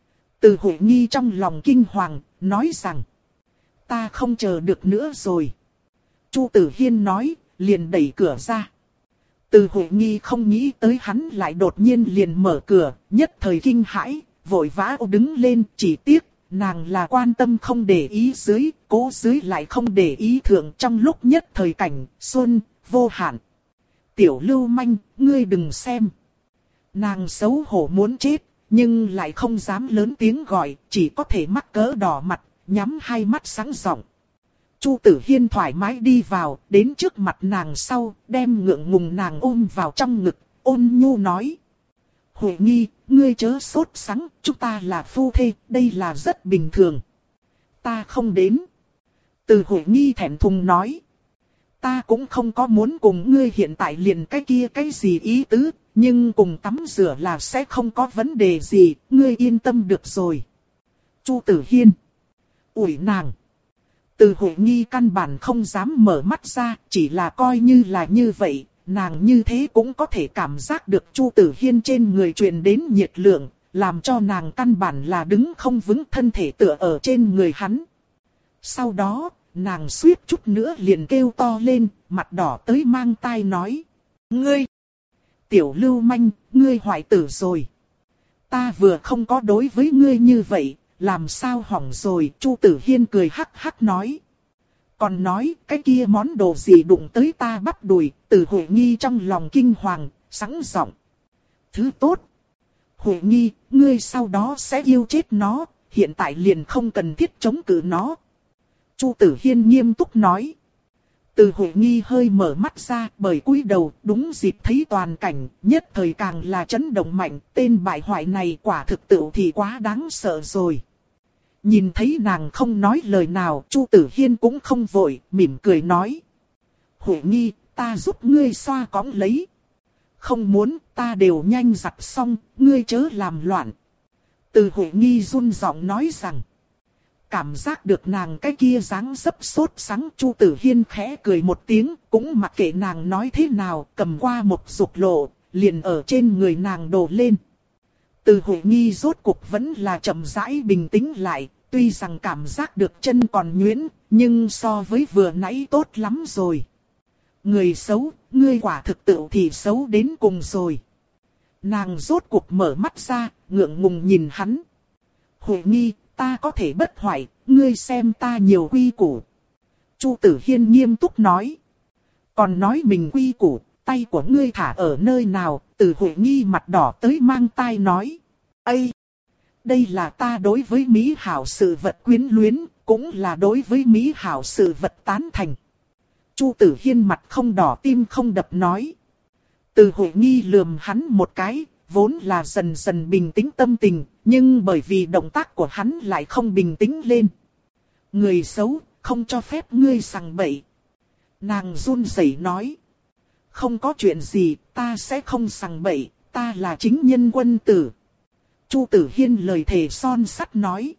Từ Huệ Nghi trong lòng kinh hoàng, nói rằng. Ta không chờ được nữa rồi. Chu Tử Hiên nói, liền đẩy cửa ra. Từ Huệ Nghi không nghĩ tới hắn lại đột nhiên liền mở cửa, nhất thời kinh hãi, vội vã đứng lên, chỉ tiếc. Nàng là quan tâm không để ý dưới, cố dưới lại không để ý thượng, trong lúc nhất thời cảnh, xuân, vô hạn. Tiểu lưu manh, ngươi đừng xem. Nàng xấu hổ muốn chết, nhưng lại không dám lớn tiếng gọi, chỉ có thể mắc cỡ đỏ mặt, nhắm hai mắt sáng rọng. Chu Tử Hiên thoải mái đi vào, đến trước mặt nàng sau, đem ngượng ngùng nàng ôm vào trong ngực, ôn nhu nói. Huệ Nghi, ngươi chớ sốt sắng, chúng ta là phu thê, đây là rất bình thường. Ta không đến. Từ Huệ Nghi thẹn thùng nói. Ta cũng không có muốn cùng ngươi hiện tại liền cái kia cái gì ý tứ, nhưng cùng tắm rửa là sẽ không có vấn đề gì, ngươi yên tâm được rồi. Chu Tử Hiên. Ủi nàng. Từ Huệ Nghi căn bản không dám mở mắt ra, chỉ là coi như là như vậy. Nàng như thế cũng có thể cảm giác được Chu Tử Hiên trên người truyền đến nhiệt lượng, làm cho nàng căn bản là đứng không vững, thân thể tựa ở trên người hắn. Sau đó, nàng suýt chút nữa liền kêu to lên, mặt đỏ tới mang tai nói. Ngươi! Tiểu lưu manh, ngươi hoại tử rồi. Ta vừa không có đối với ngươi như vậy, làm sao hỏng rồi? Chu Tử Hiên cười hắc hắc nói. Còn nói, cái kia món đồ gì đụng tới ta bắp đùi, Từ Huệ Nghi trong lòng kinh hoàng, sẵn giọng. Thứ tốt. Huệ Nghi, ngươi sau đó sẽ yêu chết nó, hiện tại liền không cần thiết chống cự nó. Chu Tử Hiên nghiêm túc nói. Từ Huệ Nghi hơi mở mắt ra, bởi cúi đầu, đúng dịp thấy toàn cảnh, nhất thời càng là chấn động mạnh, tên bại hoại này quả thực tự thì quá đáng sợ rồi. Nhìn thấy nàng không nói lời nào, Chu Tử Hiên cũng không vội, mỉm cười nói. Huệ Nghi, ta giúp ngươi xoa cõng lấy. Không muốn, ta đều nhanh giặt xong, ngươi chớ làm loạn. Từ Huệ Nghi run giọng nói rằng. Cảm giác được nàng cái kia dáng dấp sốt sắng, Chu Tử Hiên khẽ cười một tiếng, cũng mặc kệ nàng nói thế nào, cầm qua một dục lộ, liền ở trên người nàng đổ lên. Từ Huệ Nghi rốt cuộc vẫn là chậm rãi bình tĩnh lại, tuy rằng cảm giác được chân còn nhuyễn, nhưng so với vừa nãy tốt lắm rồi. Người xấu, ngươi quả thực tự thì xấu đến cùng rồi. Nàng rốt cuộc mở mắt ra, ngượng ngùng nhìn hắn. Huệ Nghi, ta có thể bất hoại, ngươi xem ta nhiều quy củ. Chu Tử Hiên nghiêm túc nói. Còn nói mình quy củ, tay của ngươi thả ở nơi nào? Từ Huệ Nghi mặt đỏ tới mang tai nói. Ây! Đây là ta đối với mỹ hảo sự vật quyến luyến, cũng là đối với mỹ hảo sự vật tán thành. Chu Tử Hiên mặt không đỏ tim không đập nói. Từ Huệ Nghi lườm hắn một cái, vốn là dần dần bình tĩnh tâm tình, nhưng bởi vì động tác của hắn lại không bình tĩnh lên. Người xấu, không cho phép ngươi sằng bậy. Nàng run rẩy nói. Không có chuyện gì, ta sẽ không sằng bậy, ta là chính nhân quân tử. Chu Tử Hiên lời thề son sắt nói.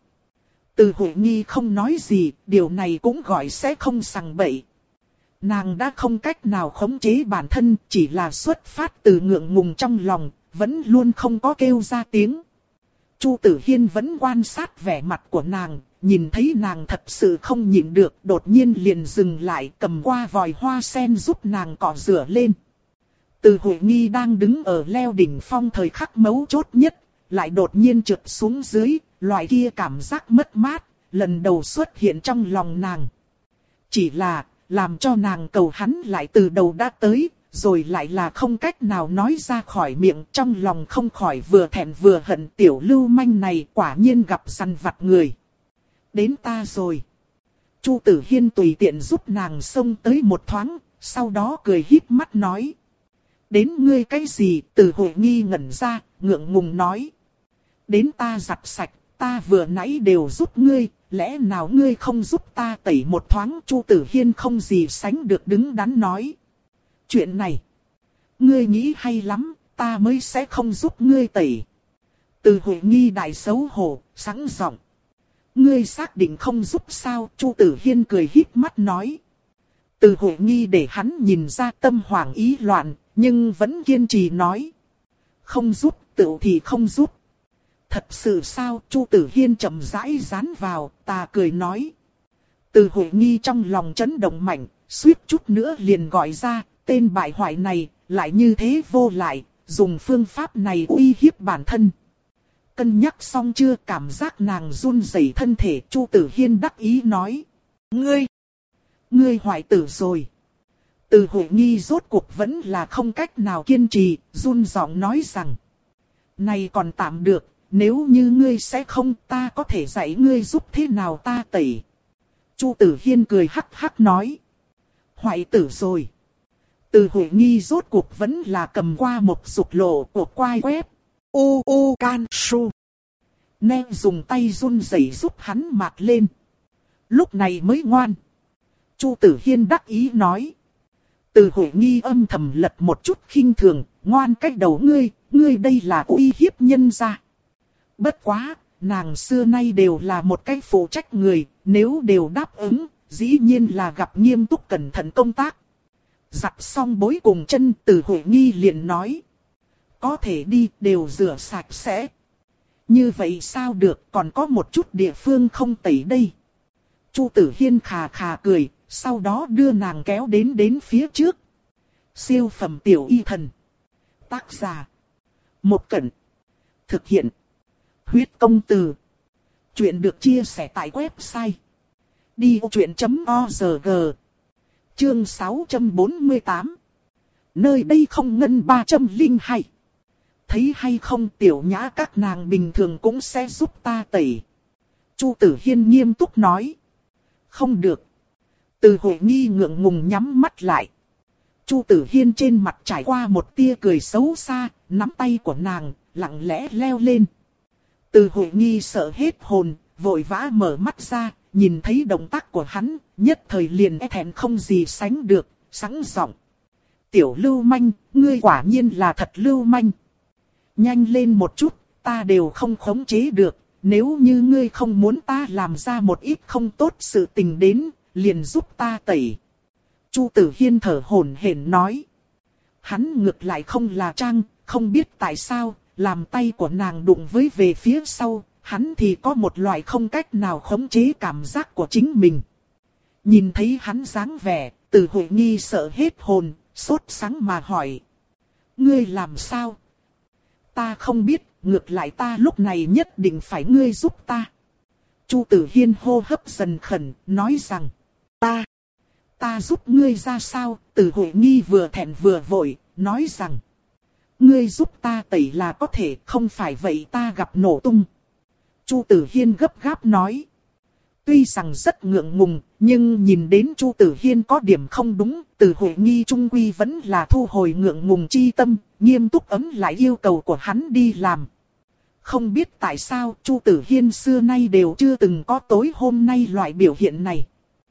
Từ Huệ Nghi không nói gì, điều này cũng gọi sẽ không sằng bậy. Nàng đã không cách nào khống chế bản thân, chỉ là xuất phát từ ngượng ngùng trong lòng, vẫn luôn không có kêu ra tiếng. Chu Tử Hiên vẫn quan sát vẻ mặt của nàng, nhìn thấy nàng thật sự không nhịn được, đột nhiên liền dừng lại, cầm qua vòi hoa sen giúp nàng cọ rửa lên. Từ Huệ Nghi đang đứng ở leo đỉnh phong thời khắc mấu chốt nhất, lại đột nhiên trượt xuống dưới, loại kia cảm giác mất mát, lần đầu xuất hiện trong lòng nàng. Chỉ là, làm cho nàng cầu hắn lại từ đầu đã tới, rồi lại là không cách nào nói ra khỏi miệng, trong lòng không khỏi vừa thẹn vừa hận, tiểu lưu manh này quả nhiên gặp săn vặt người. Đến ta rồi. Chu Tử Hiên tùy tiện giúp nàng xông tới một thoáng, sau đó cười híp mắt nói. Đến ngươi cái gì? Từ Huệ Nghi ngẩn ra, ngượng ngùng nói. Đến ta giặt sạch, ta vừa nãy đều giúp ngươi, lẽ nào ngươi không giúp ta tẩy một thoáng? Chu Tử Hiên không gì sánh được đứng đắn nói. Chuyện này, ngươi nghĩ hay lắm, ta mới sẽ không giúp ngươi tẩy. Từ Huệ Nghi đại xấu hổ, sẵn giọng. Ngươi xác định không giúp sao? Chu Tử Hiên cười híp mắt nói. Từ Huệ Nghi để hắn nhìn ra tâm hoảng ý loạn, nhưng vẫn kiên trì nói. Không giúp, tự thì không giúp. Thật sự sao? Chu Tử Hiên chậm rãi dán vào, ta cười nói. Từ Huệ Nghi trong lòng chấn động mạnh, suýt chút nữa liền gọi ra, tên bại hoại này, lại như thế vô lại, dùng phương pháp này uy hiếp bản thân. Cân nhắc xong chưa? Cảm giác nàng run rẩy thân thể. Chu Tử Hiên đắc ý nói. Ngươi, ngươi hoại tử rồi. Từ Huệ Nghi rốt cuộc vẫn là không cách nào kiên trì, run giọng nói rằng. Này còn tạm được, nếu như ngươi sẽ không, ta có thể dạy ngươi giúp thế nào ta tẩy. Chu Tử Hiên cười hắc hắc nói. Hoại tử rồi. Từ Huệ Nghi rốt cuộc vẫn là cầm qua một dục lộ của quai quép. U u can su. Nè dùng tay run rẩy giúp hắn mạt lên. Lúc này mới ngoan. Chu Tử Hiên đắc ý nói. Từ Huệ Nghi âm thầm lật một chút khinh thường, ngoan cách đầu ngươi, ngươi đây là uy hiếp nhân gia. Bất quá, nàng xưa nay đều là một cái phụ trách người, nếu đều đáp ứng, dĩ nhiên là gặp nghiêm túc cẩn thận công tác. Giặt xong bối cùng chân, Từ Huệ Nghi liền nói. Có thể đi, đều rửa sạch sẽ. Như vậy sao được, còn có một chút địa phương không tẩy đây. Chu Tử Hiên khà khà cười, sau đó đưa nàng kéo đến đến phía trước. Siêu phẩm tiểu y thần. Tác giả. Một Cẩn. Thực hiện. Huyết công từ. Chuyện được chia sẻ tại website. đi ô chuyện chấm org. Chương sáu trăm bốn mươi tám. Nơi đây không ngân ba trăm lẻ hai. Thấy hay không, tiểu nhã các nàng bình thường cũng sẽ giúp ta tẩy. Chu Tử Hiên nghiêm túc nói. Không được. Từ Huệ Nghi ngượng ngùng nhắm mắt lại. Chu Tử Hiên trên mặt trải qua một tia cười xấu xa, nắm tay của nàng, lặng lẽ leo lên. Từ Huệ Nghi sợ hết hồn, vội vã mở mắt ra, nhìn thấy động tác của hắn, nhất thời liền e thẹn không gì sánh được, sẵn giọng. Tiểu lưu manh, ngươi quả nhiên là thật lưu manh. Nhanh lên một chút, ta đều không khống chế được, nếu như ngươi không muốn ta làm ra một ít không tốt sự tình đến, liền giúp ta tẩy. Chu Tử Hiên thở hổn hển nói. Hắn ngược lại không là trang, không biết tại sao, làm tay của nàng đụng với về phía sau, hắn thì có một loại không cách nào khống chế cảm giác của chính mình. Nhìn thấy hắn dáng vẻ, Từ Huệ Nghi sợ hết hồn, sốt sắng mà hỏi. Ngươi làm sao? Ta không biết, ngược lại ta lúc này nhất định phải ngươi giúp ta. Chu Tử Hiên hô hấp dần khẩn, nói rằng. Ta, ta giúp ngươi ra sao? Từ Huệ Nghi vừa thẹn vừa vội, nói rằng. Ngươi giúp ta tẩy là có thể, không phải vậy ta gặp nổ tung. Chu Tử Hiên gấp gáp nói. Tuy rằng rất ngượng ngùng, nhưng nhìn đến Chu Tử Hiên có điểm không đúng, Từ Huệ Nghi trung quy vẫn là thu hồi ngượng ngùng chi tâm, nghiêm túc ấm lại yêu cầu của hắn đi làm. Không biết tại sao Chu Tử Hiên xưa nay đều chưa từng có tối hôm nay loại biểu hiện này.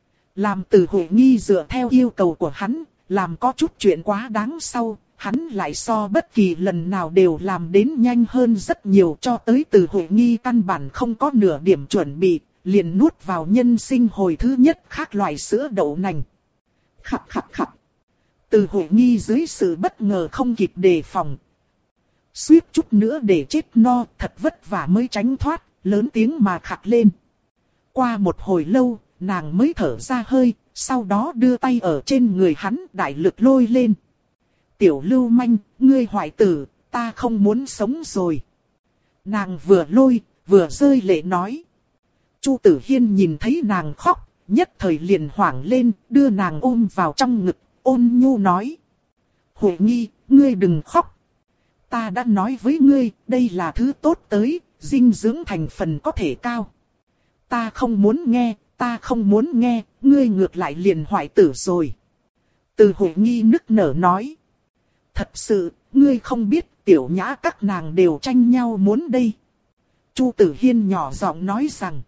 Làm Từ Huệ Nghi dựa theo yêu cầu của hắn, làm có chút chuyện quá đáng sau, hắn lại so bất kỳ lần nào đều làm đến nhanh hơn rất nhiều, cho tới Từ Huệ Nghi căn bản không có nửa điểm chuẩn bị, liền nuốt vào nhân sinh hồi thứ nhất khác loại sữa đậu nành. Khặt khặt khặt. Từ Huệ Nghi dưới sự bất ngờ không kịp đề phòng, suýt chút nữa để chết no, thật vất vả mới tránh thoát, lớn tiếng mà khặt lên. Qua một hồi lâu, nàng mới thở ra hơi, sau đó đưa tay ở trên người hắn đại lực lôi lên. Tiểu lưu manh, ngươi hoại tử, ta không muốn sống rồi. Nàng vừa lôi, vừa rơi lệ nói. Chu Tử Hiên nhìn thấy nàng khóc, nhất thời liền hoảng lên, đưa nàng ôm vào trong ngực, ôn nhu nói. Huệ Nghi, ngươi đừng khóc. Ta đã nói với ngươi, đây là thứ tốt tới, dinh dưỡng thành phần có thể cao. Ta không muốn nghe, ta không muốn nghe, ngươi ngược lại liền hoại tử rồi. Từ Huệ Nghi nức nở nói. Thật sự, ngươi không biết, tiểu nhã các nàng đều tranh nhau muốn đây. Chu Tử Hiên nhỏ giọng nói rằng.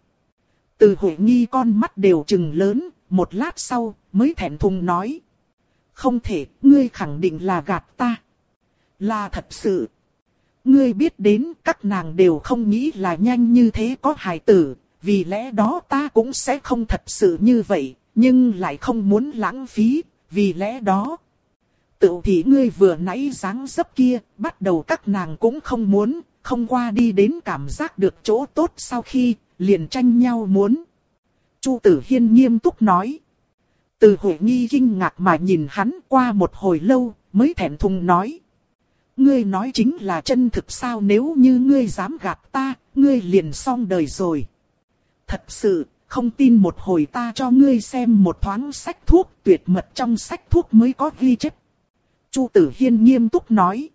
Từ Huệ Nghi con mắt đều trừng lớn, một lát sau, mới thẹn thùng nói. Không thể, ngươi khẳng định là gạt ta. Là thật sự. Ngươi biết đến các nàng đều không nghĩ là nhanh như thế có hài tử, vì lẽ đó ta cũng sẽ không thật sự như vậy, nhưng lại không muốn lãng phí, vì lẽ đó. Tự thì ngươi vừa nãy dáng dấp kia, bắt đầu các nàng cũng không muốn, không qua đi đến cảm giác được chỗ tốt sau khi, liền tranh nhau muốn. Chu Tử Hiên nghiêm túc nói. Từ Huệ Nghi kinh ngạc mà nhìn hắn, qua một hồi lâu, mới thẹn thùng nói. Ngươi nói chính là chân thực sao, nếu như ngươi dám gạt ta, ngươi liền xong đời rồi. Thật sự, không tin một hồi ta cho ngươi xem một thoáng sách thuốc, tuyệt mật trong sách thuốc mới có ghi chép. Chu Tử Hiên nghiêm túc nói.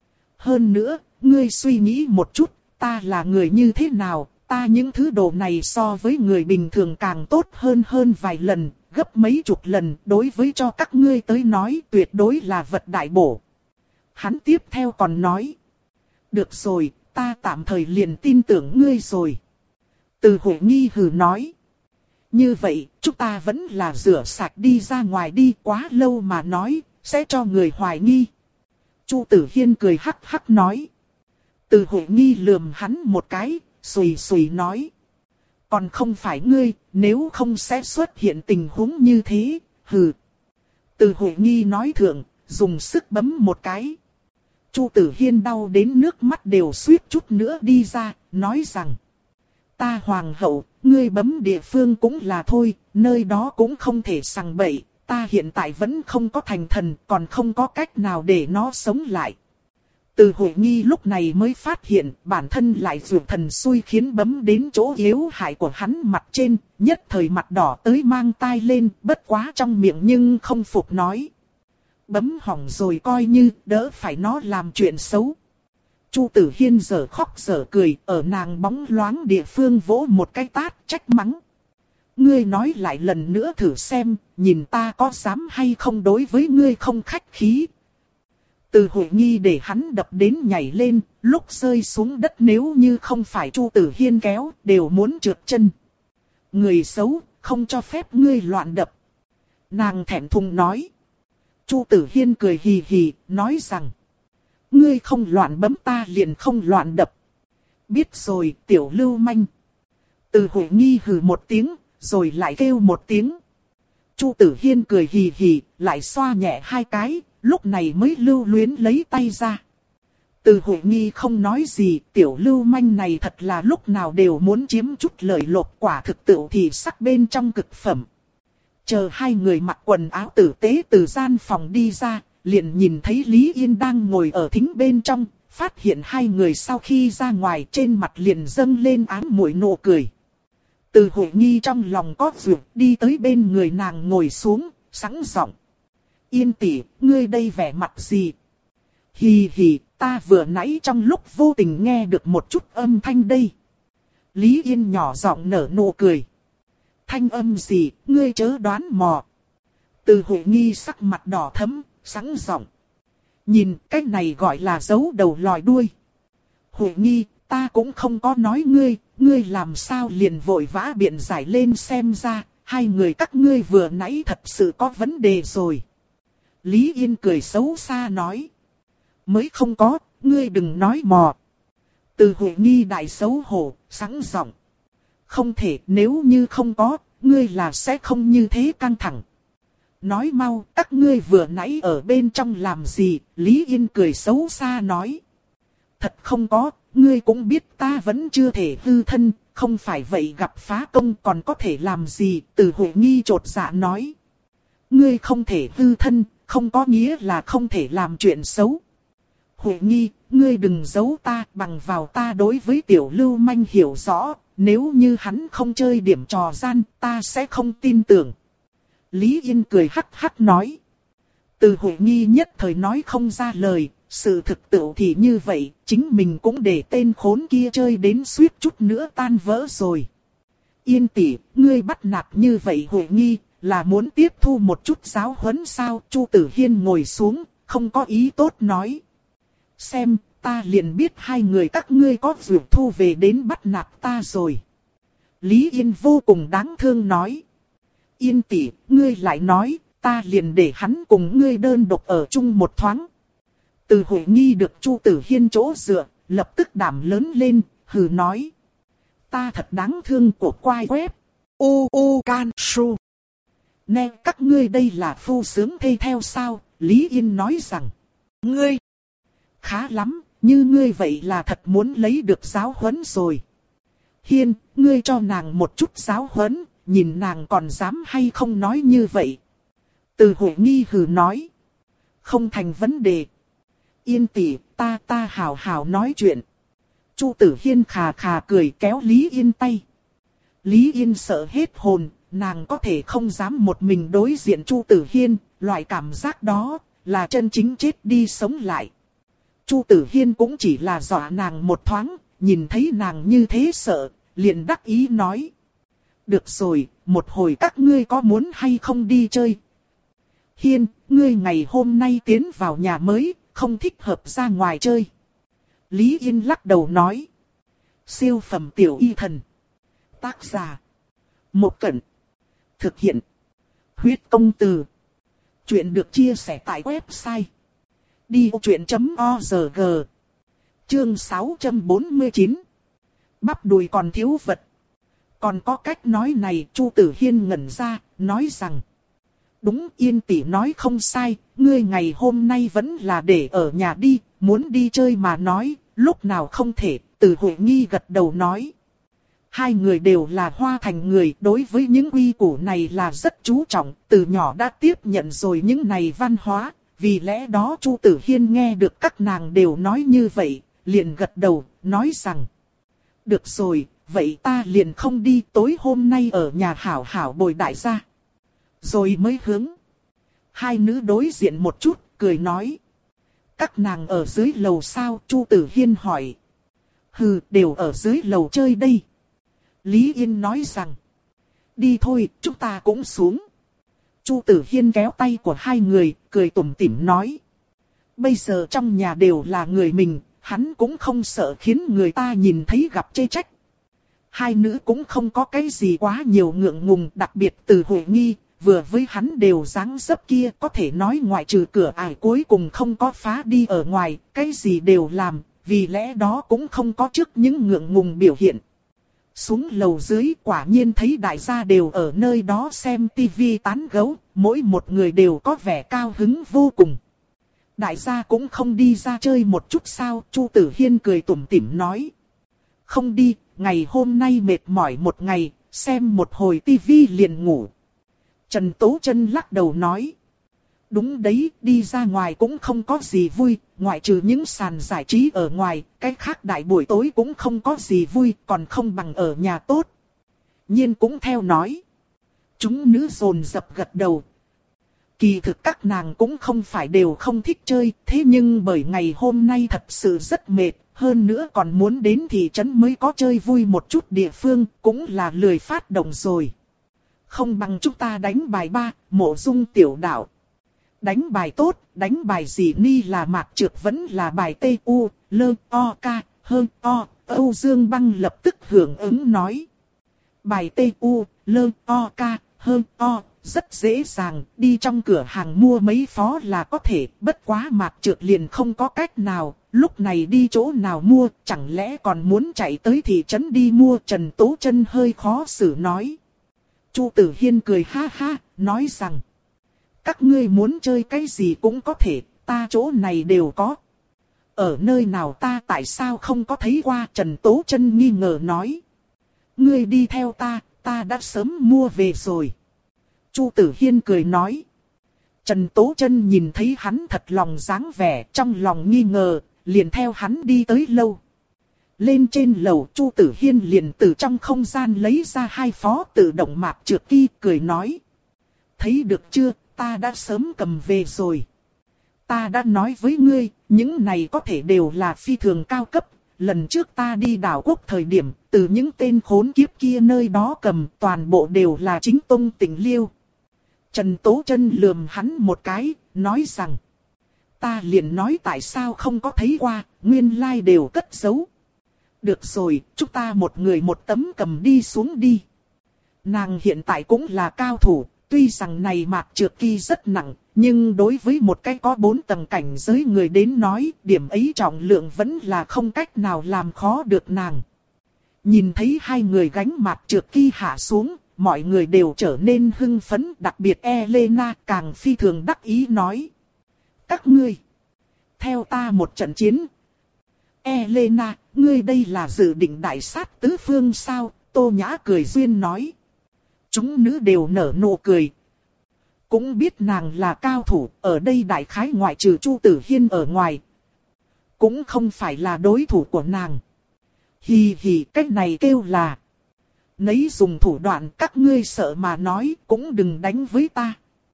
Hơn nữa, ngươi suy nghĩ một chút, ta là người như thế nào, ta những thứ đồ này so với người bình thường càng tốt hơn hơn vài lần, gấp mấy chục lần, đối với cho các ngươi tới nói tuyệt đối là vật đại bổ. Hắn tiếp theo còn nói. Được rồi, ta tạm thời liền tin tưởng ngươi rồi. Từ Huệ Nghi hừ nói. Như vậy, chúng ta vẫn là rửa sạch đi ra ngoài đi, quá lâu mà nói, sẽ cho người hoài nghi. Chu Tử Hiên cười hắc hắc nói. Từ Huệ Nghi lườm hắn một cái, xùy xùy nói. Còn không phải ngươi, nếu không sẽ xuất hiện tình huống như thế, hừ. Từ Huệ Nghi nói thượng, dùng sức bấm một cái. Chu Tử Hiên đau đến nước mắt đều suýt chút nữa đi ra, nói rằng. Ta hoàng hậu, ngươi bấm địa phương cũng là thôi, nơi đó cũng không thể sằng bậy, ta hiện tại vẫn không có thành thần, còn không có cách nào để nó sống lại. Từ Huệ Nghi lúc này mới phát hiện bản thân lại dược thần xui khiến bấm đến chỗ yếu hại của hắn mặt trên, nhất thời mặt đỏ tới mang tai lên, bất quá trong miệng nhưng không phục nói. Bấm hỏng rồi coi như đỡ phải nó làm chuyện xấu. Chu Tử Hiên giờ khóc giờ cười, ở nàng bóng loáng địa phương vỗ một cái tát trách mắng. Ngươi nói lại lần nữa thử xem, nhìn ta có dám hay không đối với ngươi không khách khí. Từ Huệ Nghi để hắn đập đến nhảy lên, lúc rơi xuống đất nếu như không phải Chu Tử Hiên kéo, đều muốn trượt chân. Người xấu, không cho phép ngươi loạn đập. Nàng thẹn thùng nói. Chu Tử Hiên cười hì hì, nói rằng. Ngươi không loạn bấm ta liền không loạn đập. Biết rồi, tiểu lưu manh. Từ Huệ Nghi hừ một tiếng, rồi lại kêu một tiếng. Chu Tử Hiên cười hì hì, lại xoa nhẹ hai cái, lúc này mới lưu luyến lấy tay ra. Từ Huệ Nghi không nói gì, tiểu lưu manh này thật là lúc nào đều muốn chiếm chút lợi lộc, quả thực tự thì sắc bên trong cực phẩm. Chờ hai người mặc quần áo tử tế từ gian phòng đi ra, liền nhìn thấy Lý Yên đang ngồi ở thính bên trong, phát hiện hai người sau khi ra ngoài trên mặt liền dâng lên ám muội nụ cười. Từ Huệ Nghi trong lòng có duyệt, đi tới bên người nàng ngồi xuống, sẵn giọng. Yên tỷ, ngươi đây vẻ mặt gì? Hì hì, ta vừa nãy trong lúc vô tình nghe được một chút âm thanh đây. Lý Yên nhỏ giọng nở nụ cười. thanh âm gì, ngươi chớ đoán mò. Từ Huệ Nghi sắc mặt đỏ thẫm, sẵn giọng. Nhìn, cái này gọi là giấu đầu lòi đuôi. Huệ Nghi, ta cũng không có nói ngươi, ngươi làm sao liền vội vã biện giải lên, xem ra, hai người các ngươi vừa nãy thật sự có vấn đề rồi. Lý Yên cười xấu xa nói. Mới không có, ngươi đừng nói mò. Từ Huệ Nghi đại xấu hổ, sẵn giọng. Không thể, nếu như không có, ngươi là sẽ không như thế căng thẳng. Nói mau, các ngươi vừa nãy ở bên trong làm gì? Lý Yên cười xấu xa nói. Thật không có, ngươi cũng biết ta vẫn chưa thể hư thân, không phải vậy gặp phá công còn có thể làm gì? Từ Huệ Nghi chột dạ nói. Ngươi không thể hư thân, không có nghĩa là không thể làm chuyện xấu. Huệ Nghi, ngươi đừng giấu ta, bằng vào ta đối với tiểu lưu manh hiểu rõ, nếu như hắn không chơi điểm trò gian, ta sẽ không tin tưởng. Lý Yên cười hắc hắc nói. Từ Huệ Nghi nhất thời nói không ra lời, sự thực tự thì như vậy, chính mình cũng để tên khốn kia chơi đến suýt chút nữa tan vỡ rồi. Yên tỷ, ngươi bắt nạt như vậy Huệ Nghi, là muốn tiếp thu một chút giáo huấn sao? Chu Tử Hiên ngồi xuống, không có ý tốt nói. Xem, ta liền biết hai người các ngươi có dược thu về đến bắt nạt ta rồi. Lý Yên vô cùng đáng thương nói. Yên tỷ, ngươi lại nói, ta liền để hắn cùng ngươi đơn độc ở chung một thoáng. Từ Huệ Nghi được Chu Tử Hiên chỗ dựa, lập tức đảm lớn lên, hừ nói. Ta thật đáng thương của quai web. U U Can Su. Nè các ngươi đây là phu sướng thê theo sao? Lý Yên nói rằng. Ngươi. Khá lắm, như ngươi vậy là thật muốn lấy được giáo huấn rồi. Hiên, ngươi cho nàng một chút giáo huấn, nhìn nàng còn dám hay không nói như vậy. Từ Huệ Nghi hừ nói. Không thành vấn đề. Yên tỷ, ta ta hào hào nói chuyện. Chu Tử Hiên khà khà cười kéo Lý Yên tay. Lý Yên sợ hết hồn, nàng có thể không dám một mình đối diện Chu Tử Hiên, loại cảm giác đó là chân chính chết đi sống lại. Chu Tử Hiên cũng chỉ là dọa nàng một thoáng, nhìn thấy nàng như thế sợ, liền đắc ý nói. Được rồi, một hồi các ngươi có muốn hay không đi chơi? Hiên, ngươi ngày hôm nay tiến vào nhà mới, không thích hợp ra ngoài chơi. Lý Yên lắc đầu nói. Siêu phẩm tiểu y thần. Tác giả. Một Cẩn. Thực hiện. Huyết công từ. Chuyện được chia sẻ tại website. đi ô chuyện chấm org. Chương sáu trăm bốn mươi chín. Bắp đùi còn thiếu vật. Còn có cách nói này, Chu Tử Hiên ngẩn ra, nói rằng. Đúng, Yên tỷ nói không sai, ngươi ngày hôm nay vẫn là để ở nhà đi, muốn đi chơi mà nói, lúc nào không thể. Từ Huệ Nghi gật đầu nói. Hai người đều là Hoa Thành người, đối với những quy củ này là rất chú trọng, từ nhỏ đã tiếp nhận rồi những này văn hóa, vì lẽ đó Chu Tử Hiên nghe được các nàng đều nói như vậy, liền gật đầu, nói rằng. Được rồi, vậy ta liền không đi, tối hôm nay ở nhà hảo hảo bồi đại gia. Rồi mới hướng. Hai nữ đối diện một chút, cười nói. Các nàng ở dưới lầu sao? Chu Tử Hiên hỏi. Hừ, đều ở dưới lầu chơi đây. Lý Yên nói rằng. Đi thôi, chúng ta cũng xuống. Chu Tử Hiên kéo tay của hai người, cười tủm tỉm nói. Bây giờ trong nhà đều là người mình, hắn cũng không sợ khiến người ta nhìn thấy gặp chê trách. Hai nữ cũng không có cái gì quá nhiều ngượng ngùng, đặc biệt từ Huệ Nghi, vừa với hắn đều dáng dấp kia, có thể nói ngoại trừ cửa ải cuối cùng không có phá đi ở ngoài, cái gì đều làm, vì lẽ đó cũng không có trước những ngượng ngùng biểu hiện. Xuống lầu dưới quả nhiên thấy đại gia đều ở nơi đó xem tivi tán gẫu, mỗi một người đều có vẻ cao hứng vô cùng. Đại gia cũng không đi ra chơi một chút sao? Chu Tử Hiên cười tủm tỉm nói. Không đi, ngày hôm nay mệt mỏi một ngày, xem một hồi tivi liền ngủ. Trần Tố Chân lắc đầu nói. Đúng đấy, đi ra ngoài cũng không có gì vui, ngoại trừ những sàn giải trí ở ngoài, cái khác đại buổi tối cũng không có gì vui, còn không bằng ở nhà tốt. Nhiên cũng theo nói. Chúng nữ dồn dập gật đầu. Kỳ thực các nàng cũng không phải đều không thích chơi, thế nhưng bởi ngày hôm nay thật sự rất mệt, hơn nữa còn muốn đến thị trấn mới có chơi vui một chút địa phương, cũng là lười phát động rồi. Không bằng chúng ta đánh bài ba, Mộ Dung tiểu đạo. Đánh bài tốt, đánh bài gì ni là Mạc Trược vẫn là bài tê u, lơ, o, ca, hơn, o. Âu Dương Băng lập tức hưởng ứng nói. Bài tê u, lơ, o, ca, hơn, o. Rất dễ dàng, đi trong cửa hàng mua mấy phó là có thể, bất quá Mạc Trược liền không có cách nào, lúc này đi chỗ nào mua, chẳng lẽ còn muốn chạy tới thị trấn đi mua. Trần Tố Chân hơi khó xử nói. Chu Tử Hiên cười ha ha, nói rằng, các ngươi muốn chơi cái gì cũng có thể, ta chỗ này đều có. Ở nơi nào ta tại sao không có thấy qua? Trần Tố Chân nghi ngờ nói. Ngươi đi theo ta, ta đã sớm mua về rồi. Chu Tử Hiên cười nói. Trần Tố Chân nhìn thấy hắn thật lòng dáng vẻ, trong lòng nghi ngờ, liền theo hắn đi tới lâu. Lên trên lầu, Chu Tử Hiên liền từ trong không gian lấy ra hai phó tự động Mạc Trược Kỳ, cười nói. Thấy được chưa, ta đã sớm cầm về rồi. Ta đã nói với ngươi, những này có thể đều là phi thường cao cấp. Lần trước ta đi đảo quốc thời điểm, từ những tên khốn kiếp kia nơi đó cầm, toàn bộ đều là chính tông tỉnh liêu. Trần Tố Chân lườm hắn một cái, nói rằng. Ta liền nói tại sao không có thấy qua, nguyên lai đều cất giấu. Được rồi, chúng ta một người một tấm cầm đi xuống đi. Nàng hiện tại cũng là cao thủ, tuy rằng này Mạc Trược Kỳ rất nặng, nhưng đối với một cái có bốn tầng cảnh giới người đến nói, điểm ấy trọng lượng vẫn là không cách nào làm khó được nàng. Nhìn thấy hai người gánh Mạc Trược Kỳ hạ xuống, mọi người đều trở nên hưng phấn, đặc biệt Elena càng phi thường đắc ý nói. Các ngươi, theo ta một trận chiến. Elena, ngươi đây là dự định đại sát tứ phương sao? Tô Nhã cười duyên nói. Chúng nữ đều nở nụ cười. Cũng biết nàng là cao thủ, ở đây đại khái ngoại trừ Chu Tử Hiên ở ngoài. Cũng không phải là đối thủ của nàng. Hì hì, cách này kêu là. Nấy dùng thủ đoạn, các ngươi sợ mà nói, cũng đừng đánh với ta.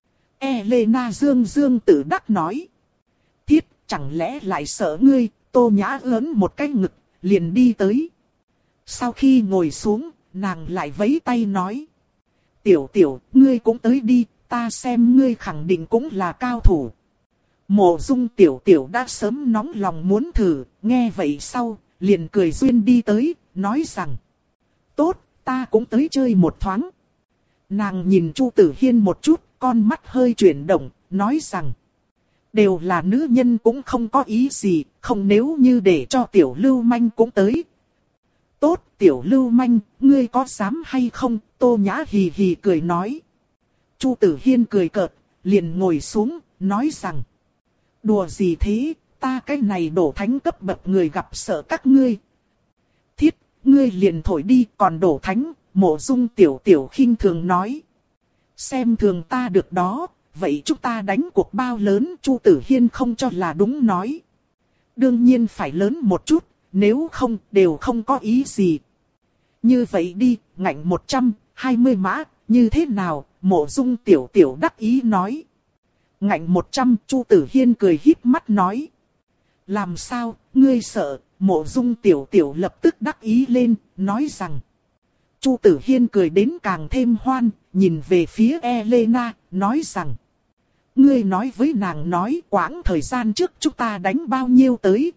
Elena dương dương tự đắc nói. Thiết, chẳng lẽ lại sợ ngươi? Tô Nhã ớn một cái ngực, liền đi tới. Sau khi ngồi xuống, nàng lại vẫy tay nói. Tiểu tiểu, ngươi cũng tới đi, ta xem ngươi khẳng định cũng là cao thủ. Mộ Dung tiểu tiểu đã sớm nóng lòng muốn thử, nghe vậy sau, liền cười duyên đi tới, nói rằng. Tốt, ta cũng tới chơi một thoáng. Nàng nhìn Chu Tử Hiên một chút, con mắt hơi chuyển động, nói rằng. Đều là nữ nhân cũng không có ý gì, không nếu như để cho tiểu lưu manh cũng tới. Tốt, tiểu lưu manh, ngươi có dám hay không? Tô Nhã hì hì cười nói. Chu Tử Hiên cười cợt, liền ngồi xuống, nói rằng. Đùa gì thế, ta cái này đổ thánh cấp bậc người gặp sợ các ngươi. Thiết, ngươi liền thổi đi, còn đổ thánh, Mộ Dung tiểu tiểu khinh thường nói. Xem thường ta được đó. Vậy chúng ta đánh cuộc bao lớn? Chu Tử Hiên không cho là đúng nói. Đương nhiên phải lớn một chút, nếu không đều không có ý gì. Như vậy đi, ngạnh một trăm hai mươi mã, như thế nào? Mộ Dung tiểu tiểu đắc ý nói. Ngạnh một trăm, Chu Tử Hiên cười híp mắt nói. Làm sao, ngươi sợ? Mộ Dung tiểu tiểu lập tức đắc ý lên, nói rằng. Chu Tử Hiên cười đến càng thêm hoan, nhìn về phía Elena, nói rằng. Ngươi nói với nàng nói quãng thời gian trước chúng ta đánh bao nhiêu tới.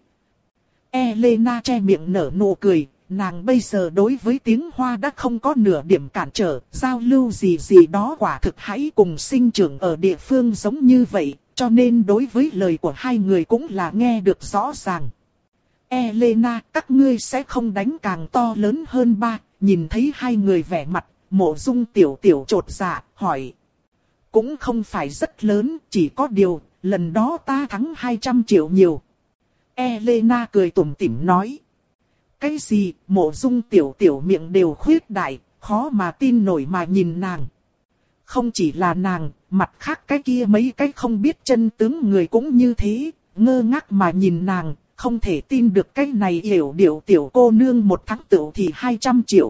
Elena che miệng nở nụ cười, nàng bây giờ đối với tiếng Hoa đã không có nửa điểm cản trở, giao lưu gì gì đó quả thực hãy cùng sinh trưởng ở địa phương giống như vậy, cho nên đối với lời của hai người cũng là nghe được rõ ràng. Elena, các ngươi sẽ không đánh càng to lớn hơn ba, nhìn thấy hai người vẻ mặt, Mộ Dung tiểu tiểu chột dạ, hỏi. Cũng không phải rất lớn, chỉ có điều, lần đó ta thắng hai trăm triệu nhiều. Elena cười tủm tỉm nói. Cái gì? Mộ Dung tiểu tiểu miệng đều khuyết đại, khó mà tin nổi mà nhìn nàng. Không chỉ là nàng, mặt khác cái kia mấy cái không biết chân tướng người cũng như thế, ngơ ngác mà nhìn nàng, không thể tin được cái này hiểu điệu tiểu cô nương một tháng tựu thì hai trăm triệu.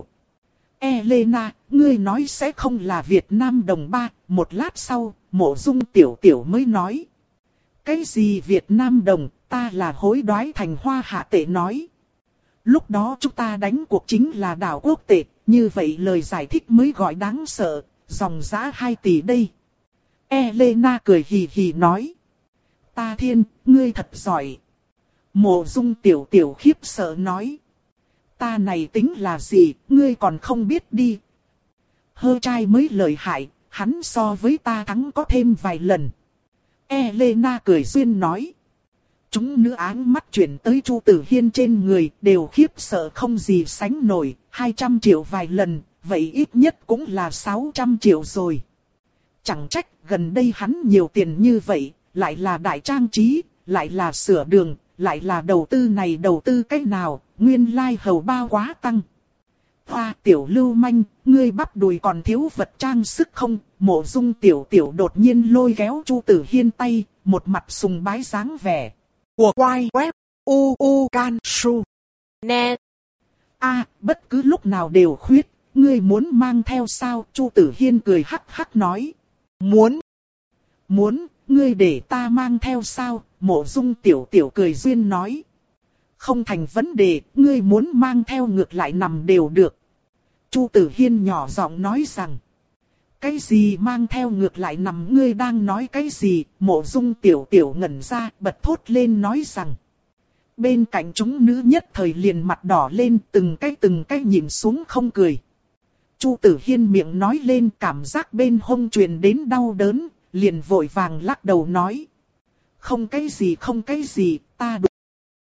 Elena, ngươi nói sẽ không là Việt Nam đồng ba? Một lát sau, Mộ Dung tiểu tiểu mới nói. Cái gì Việt Nam đồng, ta là hối đoái thành Hoa Hạ tệ nói. Lúc đó chúng ta đánh cuộc chính là đảo quốc tệ, như vậy lời giải thích mới gọi đáng sợ. dòng giá hai tỷ đây. Elena cười hì hì nói. Ta thiên, ngươi thật giỏi. Mộ Dung tiểu tiểu khiếp sợ nói. Ta này tính là gì, ngươi còn không biết đi. Hơ trai mới lợi hại, hắn so với ta thắng có thêm vài lần. Elena cười duyên nói. Chúng nữ áng mắt chuyển tới Chu Tử Hiên trên người, đều khiếp sợ không gì sánh nổi, hai trăm triệu vài lần, vậy ít nhất cũng là sáu trăm triệu rồi. Chẳng trách gần đây hắn nhiều tiền như vậy, lại là đại trang trí, lại là sửa đường, lại là đầu tư này đầu tư cách nào, nguyên lai like hầu bao quá tăng. Hoa tiểu lưu manh, ngươi bắp đùi còn thiếu vật trang sức không? Mộ Dung tiểu tiểu đột nhiên lôi kéo Chu Tử Hiên tay, một mặt sùng bái dáng vẻ. Của quay web, u u can su, net. A, bất cứ lúc nào đều khuyết, ngươi muốn mang theo sao? Chu Tử Hiên cười hắc hắc nói. Muốn. Muốn, ngươi để ta mang theo sao? Mộ Dung tiểu tiểu cười duyên nói. Không thành vấn đề, ngươi muốn mang theo ngược lại nằm đều được. Chu Tử Hiên nhỏ giọng nói rằng. Cái gì mang theo ngược lại nằm, ngươi đang nói cái gì? Mộ Dung tiểu tiểu ngẩn ra, bật thốt lên nói rằng. Bên cạnh chúng nữ nhất thời liền mặt đỏ lên, từng cái từng cái nhìn xuống không cười. Chu Tử Hiên miệng nói lên, cảm giác bên hông truyền đến đau đớn, liền vội vàng lắc đầu nói. Không cái gì không cái gì, ta